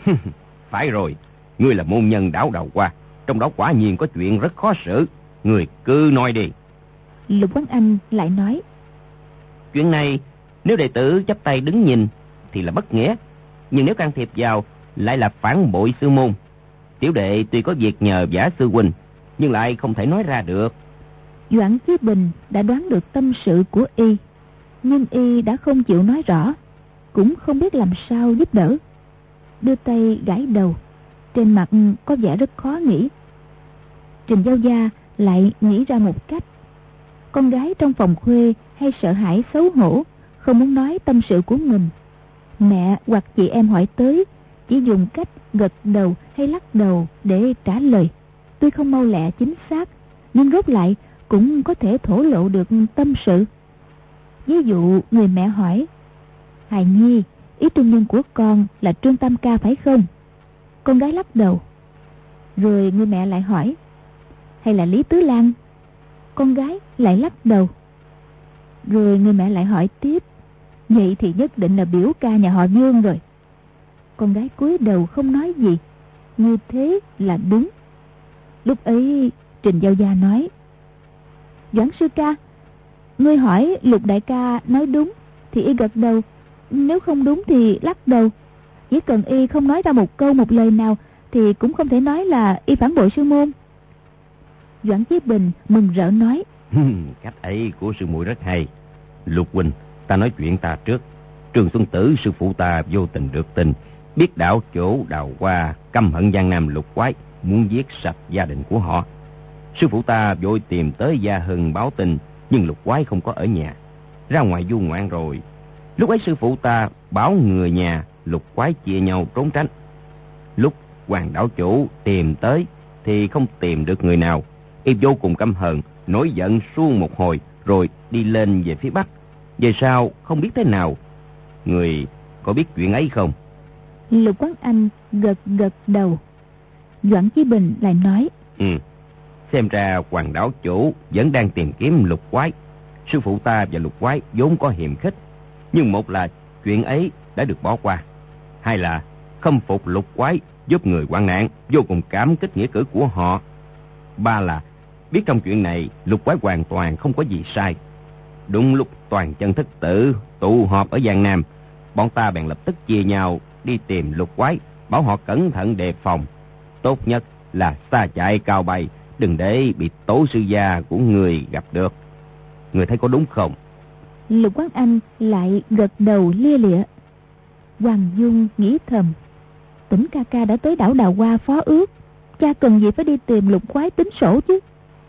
Phải rồi, ngươi là môn nhân đảo Đào Hoa, trong đó quả nhiên có chuyện rất khó xử, ngươi cứ nói đi. Lục Quán Anh lại nói: Chuyện này nếu đệ tử chắp tay đứng nhìn thì là bất nghĩa, nhưng nếu can thiệp vào lại là phản bội sư môn. Tiểu đệ tuy có việc nhờ vả sư huynh, nhưng lại không thể nói ra được. Doãn Chí Bình đã đoán được tâm sự của y, nhưng y đã không chịu nói rõ, cũng không biết làm sao giúp đỡ. Đưa tay gãi đầu, trên mặt có vẻ rất khó nghĩ. Trình Giao Gia lại nghĩ ra một cách. Con gái trong phòng khuê hay sợ hãi xấu hổ, không muốn nói tâm sự của mình. Mẹ hoặc chị em hỏi tới, chỉ dùng cách gật đầu hay lắc đầu để trả lời. Tuy không mau lẹ chính xác, nhưng rốt lại cũng có thể thổ lộ được tâm sự. Ví dụ người mẹ hỏi: Hài Nhi, ý trung nhân của con là Trương Tam Ca phải không? Con gái lắc đầu. Rồi người mẹ lại hỏi: Hay là Lý Tứ Lan? Con gái lại lắc đầu. Rồi người mẹ lại hỏi tiếp: Vậy thì nhất định là biểu ca nhà họ Dương rồi. Con gái cúi đầu không nói gì. Như thế là đúng. Lúc ấy Trình Giao Gia nói: Doãn sư ca, ngươi hỏi Lục đại ca nói đúng thì y gật đầu, nếu không đúng thì lắc đầu. Chỉ cần y không nói ra một câu một lời nào thì cũng không thể nói là y phản bội sư môn. Doãn Chí Bình mừng rỡ nói: Cách ấy của sư muội rất hay. Lục huynh, ta nói chuyện ta trước. Trường Xuân Tử sư phụ ta vô tình được tin, biết đảo chỗ Đào Hoa căm hận Giang Nam Lục Quái, muốn giết sạch gia đình của họ. Sư phụ ta vội tìm tới Gia Hưng báo tin, nhưng Lục Quái không có ở nhà, ra ngoài du ngoạn rồi. Lúc ấy sư phụ ta bảo người nhà Lục Quái chia nhau trốn tránh. Lúc Hoàng đảo chủ tìm tới thì không tìm được người nào. Y vô cùng căm hờn, nổi giận suông một hồi rồi đi lên về phía bắc. Về sau không biết thế nào. Người có biết chuyện ấy không? Lục Quán Anh gật gật đầu. Doãn Chí Bình lại nói: Ừ, xem ra Hoàng đảo chủ vẫn đang tìm kiếm Lục Quái. Sư phụ ta và Lục Quái vốn có hiềm khích, nhưng một là chuyện ấy đã được bỏ qua, hai là khâm phục Lục Quái giúp người hoạn nạn, vô cùng cảm kích nghĩa cử của họ, ba là biết trong chuyện này Lục Quái hoàn toàn không có gì sai. Đúng lúc Toàn Chân thất tử tụ họp ở Giang Nam, bọn ta bèn lập tức chia nhau đi tìm Lục Quái, bảo họ cẩn thận đề phòng. Tốt nhất là xa chạy cao bay, đừng để bị tổ sư gia của người gặp được. Người thấy có đúng không? Lục Quán Anh lại gật đầu lia lịa. Hoàng Dung nghĩ thầm: Tỉnh ca ca đã tới đảo Đào Hoa phó ước, cha cần gì phải đi tìm Lục Quái tính sổ chứ.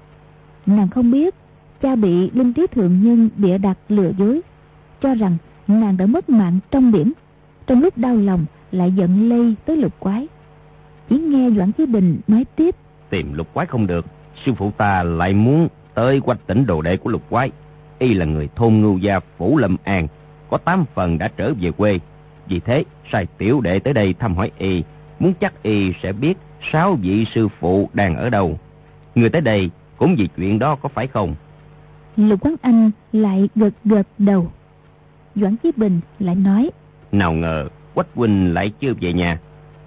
Nàng không biết cha bị Linh Trí thượng nhân bịa đặt lừa dối, cho rằng nàng đã mất mạng trong biển. Trong lúc đau lòng lại giận lây tới Lục Quái. Chỉ nghe Doãn Chí Bình nói tiếp: Tìm Lục Quái không được, sư phụ ta lại muốn tới quanh tỉnh đồ đệ của Lục Quái. Y là người thôn Ngưu Gia Phủ Lâm An, có tám phần đã trở về quê. Vì thế sai tiểu đệ tới đây thăm hỏi y, muốn chắc y sẽ biết sáu vị sư phụ đang ở đâu. Người tới đây cũng vì chuyện đó, có phải không? Lục Quán Anh lại gật gật đầu. Doãn Chí Bình lại nói: Nào ngờ Quách huynh lại chưa về nhà.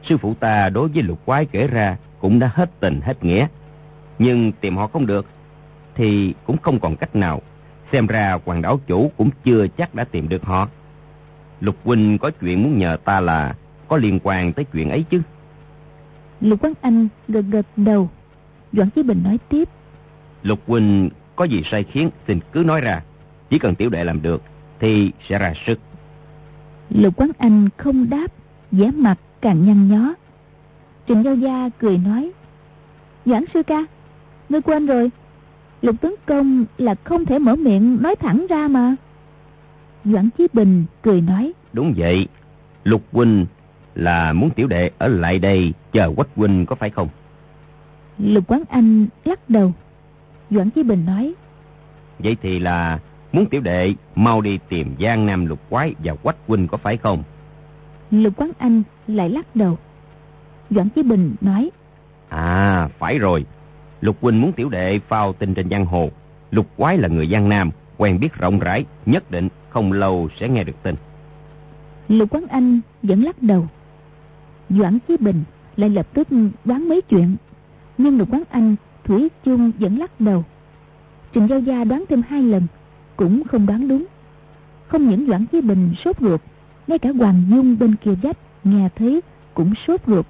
Sư phụ ta đối với lục quái kể ra cũng đã hết tình hết nghĩa. Nhưng tìm họ không được thì cũng không còn cách nào. Xem ra Hoàng đảo chủ cũng chưa chắc đã tìm được họ. Lục huynh có chuyện muốn nhờ ta là có liên quan tới chuyện ấy chứ? Lục Quán Anh gật gật đầu. Doãn Chí Bình nói tiếp. Lục huynh có gì sai khiến xin cứ nói ra. Chỉ cần tiểu đệ làm được thì sẽ ra sức. Lục Quán Anh không đáp, vẻ mặt càng nhăn nhó. Trịnh Giao Gia cười nói. Doãn sư ca, ngươi quên rồi, Lục tướng công là không thể mở miệng nói thẳng ra mà. Doãn Chí Bình cười nói. Đúng vậy, Lục huynh là muốn tiểu đệ ở lại đây chờ Quách huynh có phải không? Lục Quán Anh lắc đầu. Doãn Chí Bình nói. Vậy thì là muốn tiểu đệ mau đi tìm Giang Nam Lục Quái và Quách huynh có phải không? Lục Quán Anh lại lắc đầu. Doãn Chí Bình nói. À, phải rồi. Lục huynh muốn tiểu đệ phao tin trên giang hồ. Lục Quái là người Giang Nam, quen biết rộng rãi, nhất định không lâu sẽ nghe được tin. Lục Quán Anh vẫn lắc đầu. Doãn Chí Bình lại lập tức đoán mấy chuyện, nhưng Lục Quán Anh thủy chung vẫn lắc đầu. Trịnh Giao Gia đoán thêm hai lần cũng không đoán đúng. Không những Doãn Chí Bình sốt ruột, ngay cả Hoàng Dung bên kia vách nghe thấy cũng sốt ruột.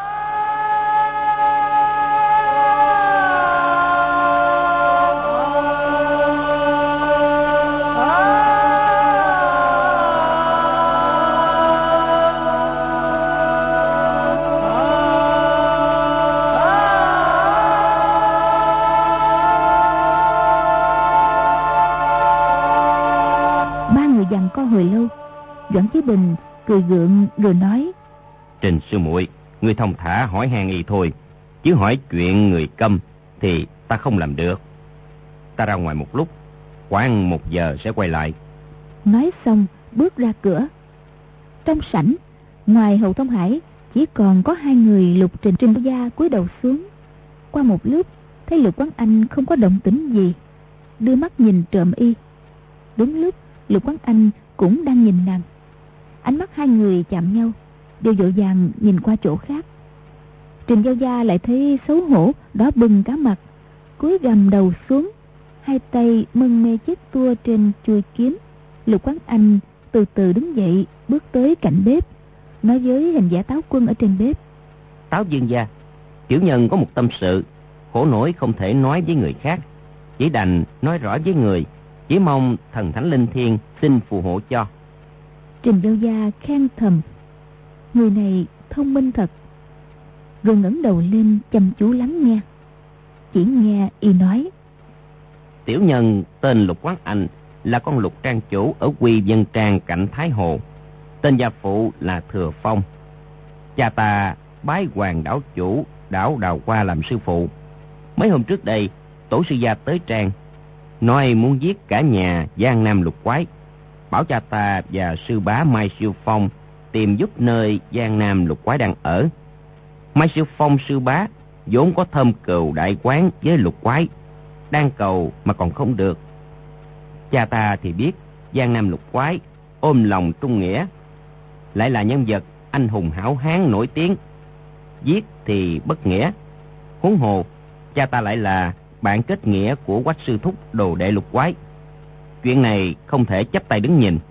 Hồi lâu, Doãn Chí Bình cười gượng rồi nói. Trình sư muội, người thông thả hỏi han y thôi, chứ hỏi chuyện người câm thì ta không làm được. Ta ra ngoài một lúc, khoảng một giờ sẽ quay lại. Nói xong bước ra cửa. Trong sảnh, ngoài Hầu Thông Hải chỉ còn có hai người. Lục Trình Trình Gia cúi đầu xuống. Qua một lúc thấy Lục Quán Anh không có động tĩnh gì, đưa mắt nhìn trộm y. Đúng lúc Lục Quán Anh cũng đang nhìn nàng. Ánh mắt hai người chạm nhau, đều vội vàng nhìn qua chỗ khác. Trình Giao Gia lại thấy xấu hổ, đỏ bừng cả mặt, cúi gằm đầu xuống, hai tay mân mê chiếc tua trên chuôi kiếm. Lục Quán Anh từ từ đứng dậy, bước tới cạnh bếp, nói với hình giả Táo Quân ở trên bếp. Táo Dương gia, tiểu nhân có một tâm sự, khổ nổi không thể nói với người khác, chỉ đành nói rõ với người, chỉ mong thần thánh linh thiêng xin phù hộ cho. Trình Giao Gia khen thầm, người này thông minh thật, rồi ngẩng đầu lên chăm chú lắng nghe. Chỉ nghe y nói. Tiểu nhân tên Lục Quán Anh, là con Lục trang chủ ở Quy Vân Trang cạnh Thái Hồ. Tên gia phụ là Thừa Phong. Cha ta bái Hoàng đảo chủ đảo Đào Hoa làm sư phụ. Mấy hôm trước đây, tổ sư gia tới trang, nói muốn giết cả nhà Giang Nam Lục Quái, bảo cha ta và sư bá Mai Siêu Phong tìm giúp nơi Giang Nam Lục Quái đang ở. Mai Siêu Phong sư bá vốn có thâm cừu đại quán với Lục Quái, đang cầu mà còn không được. Cha ta thì biết Giang Nam Lục Quái ôm lòng trung nghĩa, lại là nhân vật anh hùng hảo hán nổi tiếng, giết thì bất nghĩa. Huống hồ cha ta lại là bạn kết nghĩa của Quách sư thúc đồ đệ Lục Quái. Chuyện này không thể chấp tay đứng nhìn.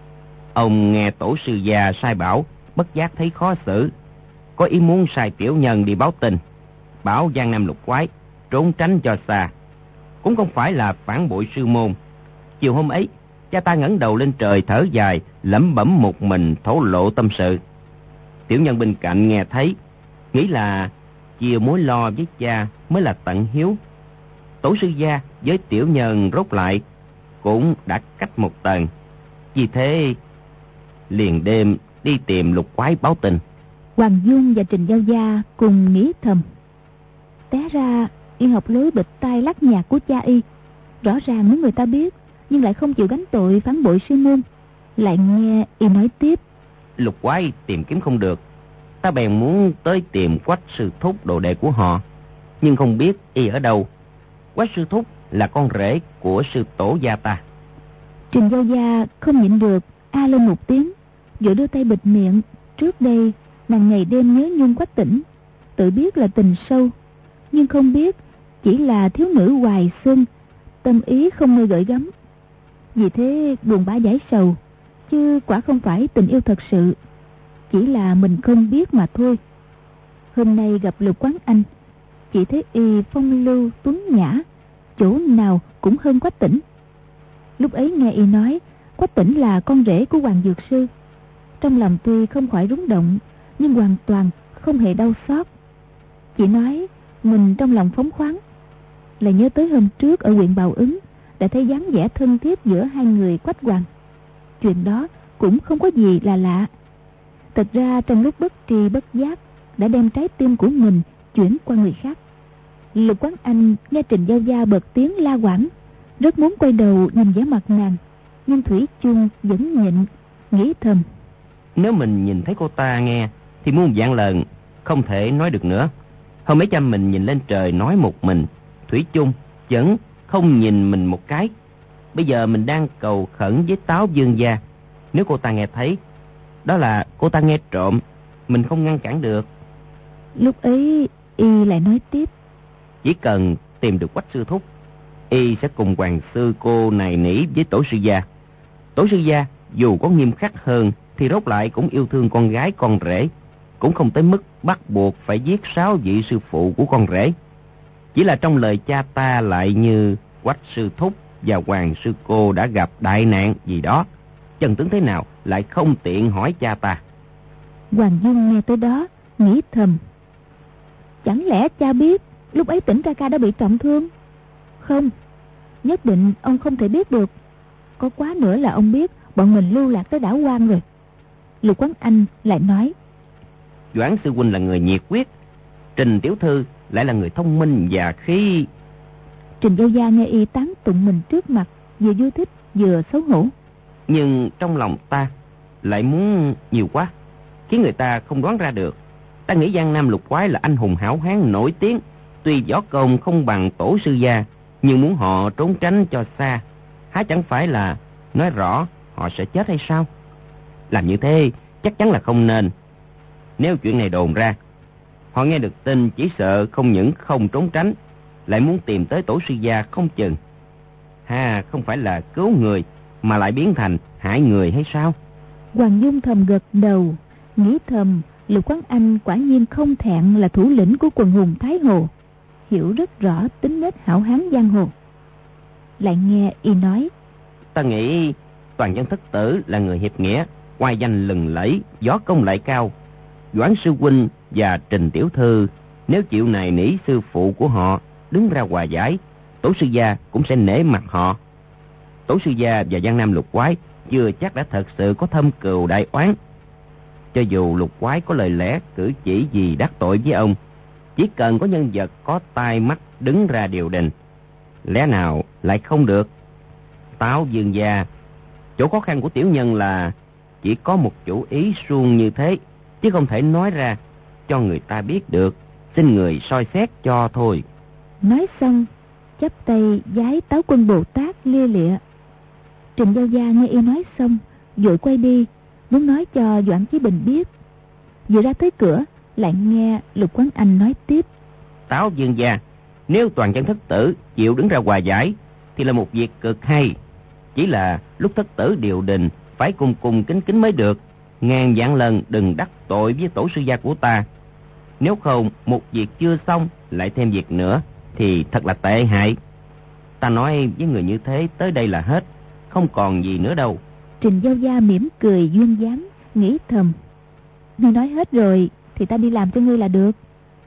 Ông nghe tổ sư già sai bảo, bất giác thấy khó xử, có ý muốn sai tiểu nhân đi báo tin, bảo Giang Nam Lục Quái trốn tránh cho xa, cũng không phải là phản bội sư môn. Chiều hôm ấy, cha ta ngẩng đầu lên trời thở dài, lẩm bẩm một mình thổ lộ tâm sự. Tiểu nhân bên cạnh nghe thấy, nghĩ là chia mối lo với cha mới là tận hiếu. Tổ sư gia với tiểu nhân rốt lại cũng đã cách một tầng, vì thế liền đêm đi tìm Lục Quái báo tin. Hoàng Dung và Trình Giao Gia cùng nghĩ thầm, té ra y học lối bịch tai lắc nhạc của cha y, rõ ràng muốn người ta biết nhưng lại không chịu gánh tội phản bội sư môn. Lại nghe y nói tiếp. Lục Quái tìm kiếm không được, ta bèn muốn tới tìm Quách sư thúc đồ đệ của họ, nhưng không biết y ở đâu. Quách sư thúc là con rể của sư tổ gia ta. Trình Giao Gia không nhịn được a lên một tiếng, vội đưa tay bịt miệng. Trước đây Nàng ngày đêm nhớ nhung Quách Tĩnh, tự biết là tình sâu, nhưng không biết chỉ là thiếu nữ hoài xuân, tâm ý không nơi gửi gắm. Vì thế buồn bã giải sầu, chứ quả không phải tình yêu thật sự, chỉ là mình không biết mà thôi. Hôm nay gặp Lục Quán Anh, chỉ thấy y phong lưu tuấn nhã, chỗ nào cũng hơn Quách Tĩnh. Lúc ấy nghe y nói Quách Tĩnh là con rể của Hoàng Dược Sư, trong lòng tuy không khỏi rúng động, nhưng hoàn toàn không hề đau xót. Chỉ nói mình trong lòng phóng khoáng, lại nhớ tới hôm trước ở huyện Bào Ứng đã thấy dáng vẻ thân thiết giữa hai người Quách Hoàng. Chuyện đó cũng không có gì là lạ. Thật ra trong lúc bất tri bất giác đã đem trái tim của mình chuyển qua người khác. Lục Quán Anh nghe Trình Giao Gia bật tiếng la quảng, rất muốn quay đầu nhìn vẻ mặt nàng, nhưng thủy chung vẫn nhịn, nghĩ thầm: nếu mình nhìn thấy cô ta nghe thì muôn vạn lần không thể nói được nữa. Hôm mấy cha mình nhìn lên trời nói một mình, thủy chung vẫn không nhìn mình một cái. Bây giờ mình đang cầu khẩn với Táo Dương gia, nếu cô ta nghe thấy, đó là cô ta nghe trộm, mình không ngăn cản được. Lúc ấy y lại nói tiếp: chỉ cần tìm được Quách sư thúc, y sẽ cùng hoàng sư cô này nỉ với tổ sư gia. Tổ sư gia dù có nghiêm khắc hơn thì rốt lại cũng yêu thương con gái con rể, cũng không tới mức bắt buộc phải giết sáu vị sư phụ của con rể. Chỉ là trong lời cha ta lại như Quách sư thúc và hoàng sư cô đã gặp đại nạn gì đó, chân tướng thế nào lại không tiện hỏi cha ta. Hoàng Dung nghe tới đó nghĩ thầm: chẳng lẽ cha biết lúc ấy Tĩnh ca ca đã bị trọng thương? Không, nhất định ông không thể biết được. Có quá nữa là ông biết bọn mình lưu lạc tới đảo Quan rồi. Lục Quán Anh lại nói: Doãn sư huynh là người nhiệt quyết, Trình tiểu thư lại là người thông minh và khí. Trình Giao Gia nghe y tán tụng mình trước mặt, vừa vui thích vừa xấu hổ. Nhưng trong lòng ta lại muốn nhiều quá, khiến người ta không đoán ra được. Ta nghĩ Giang Nam Lục Quái là anh hùng hảo hán nổi tiếng, tuy võ công không bằng tổ sư gia, nhưng muốn họ trốn tránh cho xa, há chẳng phải là nói rõ họ sẽ chết hay sao? Làm như thế chắc chắn là không nên. Nếu chuyện này đồn ra, họ nghe được tin chỉ sợ không những không trốn tránh, lại muốn tìm tới tổ sư gia không chừng. Ha, không phải là cứu người mà lại biến thành hại người hay sao? Hoàng Dung thầm gật đầu, nghĩ thầm Lục Quán Anh quả nhiên không thẹn là thủ lĩnh của quần hùng Thái Hồ, hiểu rất rõ tính nết hảo hán giang hồ. Lại nghe y nói: ta nghĩ Toàn Chân Thất Tử là người hiệp nghĩa, oai danh lừng lẫy, võ công lại cao. Doãn sư huynh và Trình tiểu thư nếu chịu nài nỉ sư phụ của họ đứng ra hòa giải, tổ sư gia cũng sẽ nể mặt họ. Tổ sư gia và Giang Nam Lục Quái chưa chắc đã thật sự có thâm cừu đại oán. Cho dù Lục Quái có lời lẽ cử chỉ gì đắc tội với ông, chỉ cần có nhân vật có tai mắt đứng ra điều đình, lẽ nào lại không được? Táo Dương gia, chỗ khó khăn của tiểu nhân là chỉ có một chủ ý suông như thế, chứ không thể nói ra cho người ta biết được, xin người soi xét cho thôi. Nói xong chắp tay vái Táo Quân Bồ Tát lia lịa. Trình Giao Gia nghe y nói xong vội quay đi, muốn nói cho Doãn Chí Bình biết. Vừa ra tới cửa lại nghe Lục Quán Anh nói tiếp: Táo Dương gia, nếu Toàn Chân Thất Tử chịu đứng ra hòa giải thì là một việc cực hay. Chỉ là lúc Thất Tử điều đình phải cung cung kính kính mới được, ngàn vạn lần đừng đắc tội với tổ sư gia của ta. Nếu không một việc chưa xong lại thêm việc nữa thì thật là tệ hại. Ta nói với người như thế tới đây là hết, không còn gì nữa đâu. Trình Giao Gia mỉm cười duyên dáng, nghĩ thầm: ngươi nói hết rồi thì ta đi làm cho ngươi là được.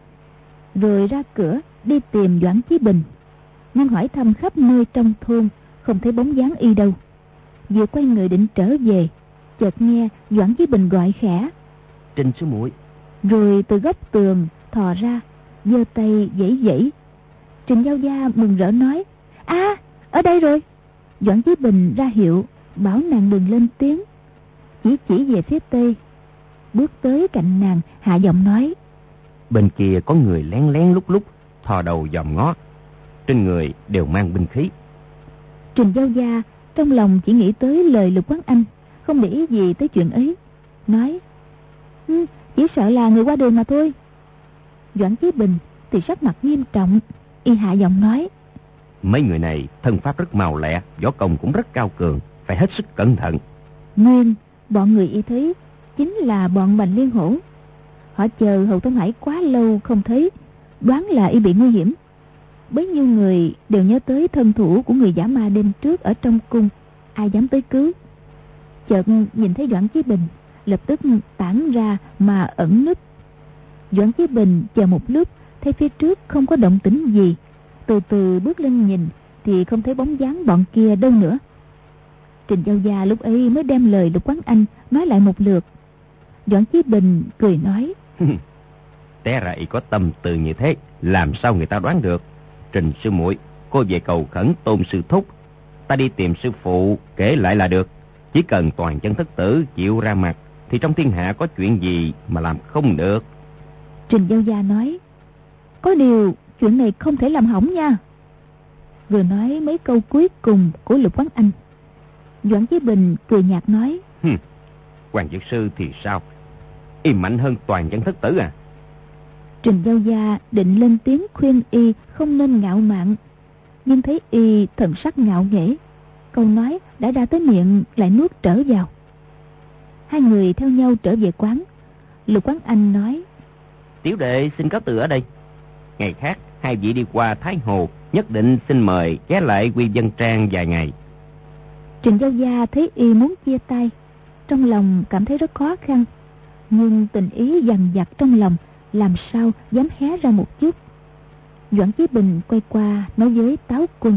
Rồi ra cửa đi tìm Doãn Chí Bình, nhưng hỏi thăm khắp nơi trong thôn không thấy bóng dáng y đâu. Vừa quay người định trở về, chợt nghe Doãn Chí Bình gọi khẽ: Trình sư muội. Rồi từ góc tường thò ra, giơ tay giãy giãy. Trình Giao Gia mừng rỡ nói: a à, ở đây rồi. Doãn Chí Bình ra hiệu bảo nàng đừng lên tiếng, chỉ chỉ về phía tây, bước tới cạnh nàng hạ giọng nói: bên kia có người lén lén lúc lúc thò đầu dòm ngó, trên người đều mang binh khí. Trình Giao Gia trong lòng chỉ nghĩ tới lời Lục Quán Anh, không để ý gì tới chuyện ấy, nói: Chỉ sợ là người qua đường mà thôi. Doãn Chí Bình thì sắc mặt nghiêm trọng, y hạ giọng nói: Mấy người này thân pháp rất mau lẹ, võ công cũng rất cao cường, phải hết sức cẩn thận. Nguyên bọn người y thấy chính là bọn Bành Liên Hổ. Họ chờ Hầu Tông Hải quá lâu không thấy, đoán là y bị nguy hiểm. Bấy nhiêu người đều nhớ tới thân thủ của người giả ma đêm trước ở trong cung, ai dám tới cứu. Chợt nhìn thấy Doãn Chí Bình, lập tức tản ra mà ẩn núp. Doãn Chí Bình chờ một lúc, thấy phía trước không có động tĩnh gì, từ từ bước lên nhìn thì không thấy bóng dáng bọn kia đâu nữa. Trình Giao Gia lúc ấy mới đem lời Lục Quán Anh nói lại một lượt. Doãn Chí Bình cười nói: Té ra y có tâm tư như thế, làm sao người ta đoán được. Trình sư muội, cô về cầu khẩn Tôn sư thúc, ta đi tìm sư phụ kể lại là được. Chỉ cần Toàn Chân Thất Tử chịu ra mặt thì trong thiên hạ có chuyện gì mà làm không được. Trình Giao Gia nói: Có điều chuyện này không thể làm hỏng nha. Vừa nói mấy câu cuối cùng của Lục Quán Anh, Doãn Chí Bình cười nhạt nói: Hừm, Hoàng Dược Sư thì sao? Y mạnh hơn Toàn Chân Thất Tử à? Trình Giao Gia định lên tiếng khuyên y không nên ngạo mạn, nhưng thấy y thần sắc ngạo nghễ, câu nói đã ra tới miệng lại nuốt trở vào. Hai người theo nhau trở về quán. Lục Quán Anh nói: Tiểu đệ xin cáo từ ở đây. Ngày khác hai vị đi qua Thái Hồ, nhất định xin mời ghé lại Quy Vân Trang vài ngày. Trình Giao Gia thấy y muốn chia tay, trong lòng cảm thấy rất khó khăn, nhưng tình ý dằn vặt trong lòng, làm sao dám hé ra một chút. Doãn Chí Bình quay qua nói với Táo Quân: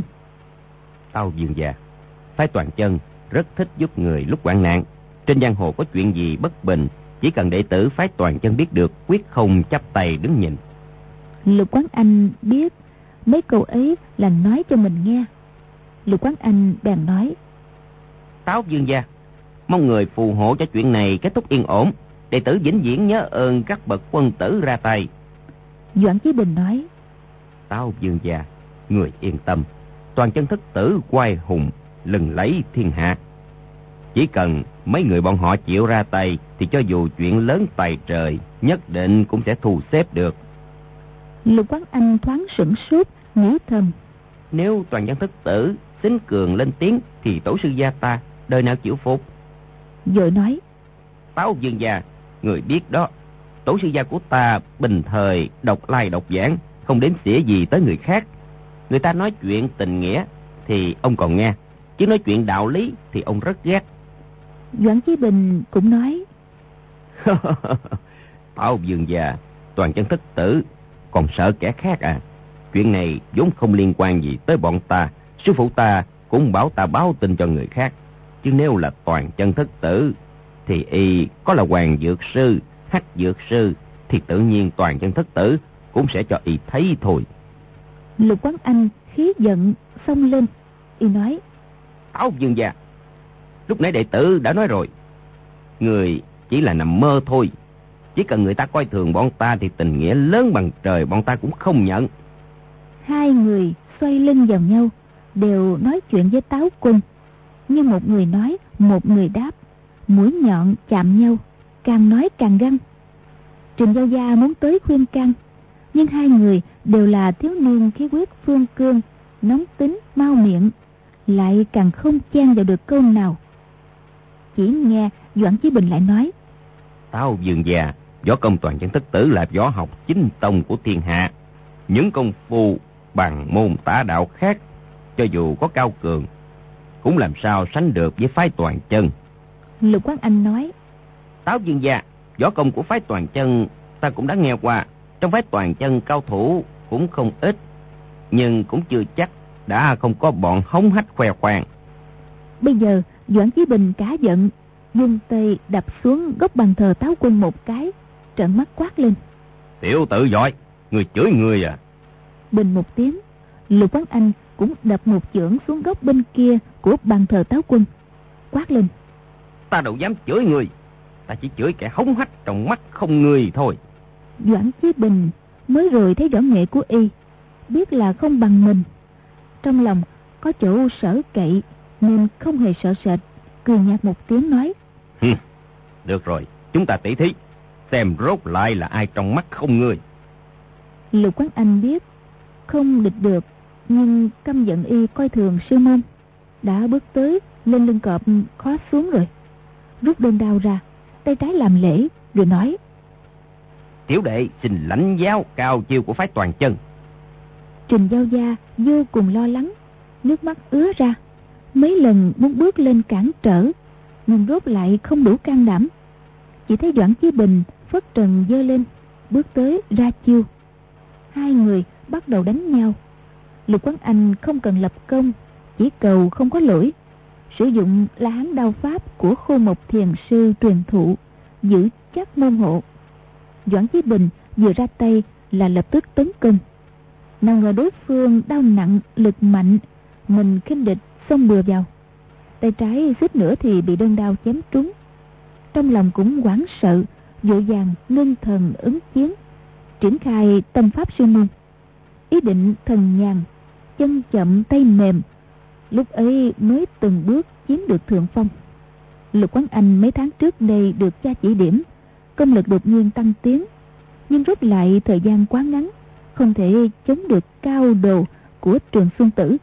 Tao Dương gia, phái Toàn Chân rất thích giúp người lúc hoạn nạn. Trên giang hồ có chuyện gì bất bình, chỉ cần đệ tử phái Toàn Chân biết được, quyết không chắp tay đứng nhìn. Lục Quán Anh biết mấy câu ấy là nói cho mình nghe. Lục Quán Anh bèn nói: Táo Dương gia, mong người phù hộ cho chuyện này kết thúc yên ổn. Đệ tử vĩnh viễn nhớ ơn các bậc quân tử ra tay. Doãn Chí Bình nói: Táo Dương gia, người yên tâm. Toàn Chân Thất Tử oai hùng lừng lẫy thiên hạ. Chỉ cần mấy người bọn họ chịu ra tay thì cho dù chuyện lớn tài trời nhất định cũng sẽ thu xếp được. Lục Quán Anh thoáng sửng sốt, nghĩ thầm: Nếu Toàn Chân Thất Tử xính cường lên tiếng thì tổ sư gia ta đời nào chịu phục. Rồi nói: Táo Dương gia, người biết đó, tổ sư gia của ta bình thời độc lai độc giảng, không đếm xỉa gì tới người khác. Người ta nói chuyện tình nghĩa thì ông còn nghe, chứ nói chuyện đạo lý thì ông rất ghét. Doãn Chí Bình cũng nói: Táo Dương gia, Toàn Chân Thất Tử còn sợ kẻ khác à? Chuyện này vốn không liên quan gì tới bọn ta. Sư phụ ta cũng bảo ta báo tin cho người khác. Chứ nếu là Toàn Chân Thất Tử thì y có là Hoàng Dược Sư, Hắc Dược Sư thì tự nhiên Toàn Chân Thất Tử cũng sẽ cho y thấy thôi. Lục Quán Anh khí giận xông lên, y nói: Táo Dương gia, lúc nãy đệ tử đã nói rồi, người chỉ là nằm mơ thôi. Chỉ cần người ta coi thường bọn ta thì tình nghĩa lớn bằng trời bọn ta cũng không nhận. Hai người xoay lưng vào nhau, đều nói chuyện với Táo Quân, nhưng một người nói, một người đáp, mũi nhọn chạm nhau, càng nói càng găng. Trình Giao Gia muốn tới khuyên can, nhưng hai người đều là thiếu niên khí huyết phương cương, nóng tính mau miệng, lại càng không chen vào được câu nào. Chỉ nghe Doãn Chí Bình lại nói: Táo Dương gia, võ công Toàn Chân Thất Tử là võ học chính tông của thiên hạ. Những công phu bằng môn tả đạo khác, cho dù có cao cường, cũng làm sao sánh được với phái Toàn Chân. Lục Quán Anh nói: Táo Dương gia, võ công của phái Toàn Chân ta cũng đã nghe qua. Trong phái Toàn Chân cao thủ cũng không ít, nhưng cũng chưa chắc đã không có bọn hống hách khoe khoang. Bây giờ Doãn Chí Bình cả giận, dung tay đập xuống góc bàn thờ Táo Quân một cái, trợn mắt quát lên: Tiểu tử giỏi, người chửi người à? Bình một tiếng, Lục Quán Anh cũng đập một chưởng xuống góc bên kia của bàn thờ Táo Quân, quát lên: Ta đâu dám chửi người, ta chỉ chửi kẻ hống hách trong mắt không người thôi. Doãn Chí Bình mới rồi thấy võ nghệ của y, biết là không bằng mình, trong lòng có chỗ sở cậy nên không hề sợ sệt, cười nhạt một tiếng nói: Hừ, được rồi, chúng ta tỷ thí, xem rốt lại là ai trong mắt không ngươi. Lục Quán Anh biết không địch được, nhưng căm giận y coi thường sư môn, đã bước tới lên lưng cọp khó xuống rồi, rút đơn đao ra, tay trái làm lễ rồi nói: Tiểu đệ xin lãnh giáo cao chiêu của phái Toàn Chân. Trình Giao Gia vô cùng lo lắng, nước mắt ứa ra, mấy lần muốn bước lên cản trở, nhưng rốt lại không đủ can đảm. Chỉ thấy Doãn Chí Bình phất trần giơ lên, bước tới ra chiêu. Hai người bắt đầu đánh nhau. Lục Quán Anh không cần lập công, chỉ cầu không có lỗi, sử dụng La Hán đao pháp của Khô Mộc Thiền sư truyền thụ, giữ chắc môn hộ. Doãn Chí Bình vừa ra tay là lập tức tấn công. Nào ngờ đối phương đau nặng lực mạnh, mình khinh địch xông bừa vào, tay trái suýt nữa thì bị đơn đao chém trúng. Trong lòng cũng hoảng sợ, vội vàng ngưng thần ứng chiến, triển khai tâm pháp sư môn, ý định thần nhàn, chân chậm tay mềm, lúc ấy mới từng bước chiếm được thượng phong. Lục Quán Anh mấy tháng trước đây được cha chỉ điểm, công lực đột nhiên tăng tiến, nhưng rút lại thời gian quá ngắn, không thể chống được cao đồ của Trường Xuân Tử.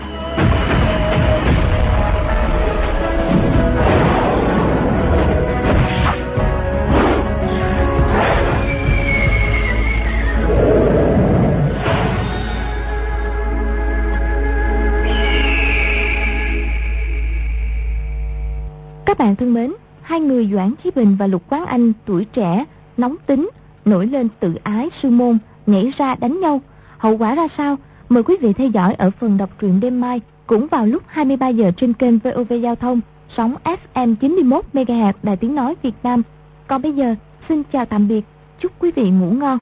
Các bạn thân mến, hai người Doãn Chí Bình và Lục Quán Anh tuổi trẻ, nóng tính, nổi lên tự ái sư môn, nhảy ra đánh nhau. Hậu quả ra sao? Mời quý vị theo dõi ở phần đọc truyện đêm mai, cũng vào lúc hai mươi ba giờ trên kênh vê o vê Giao thông, sóng ép em chín mươi mốt mê ga héc Đài Tiếng Nói Việt Nam. Còn bây giờ, xin chào tạm biệt, chúc quý vị ngủ ngon.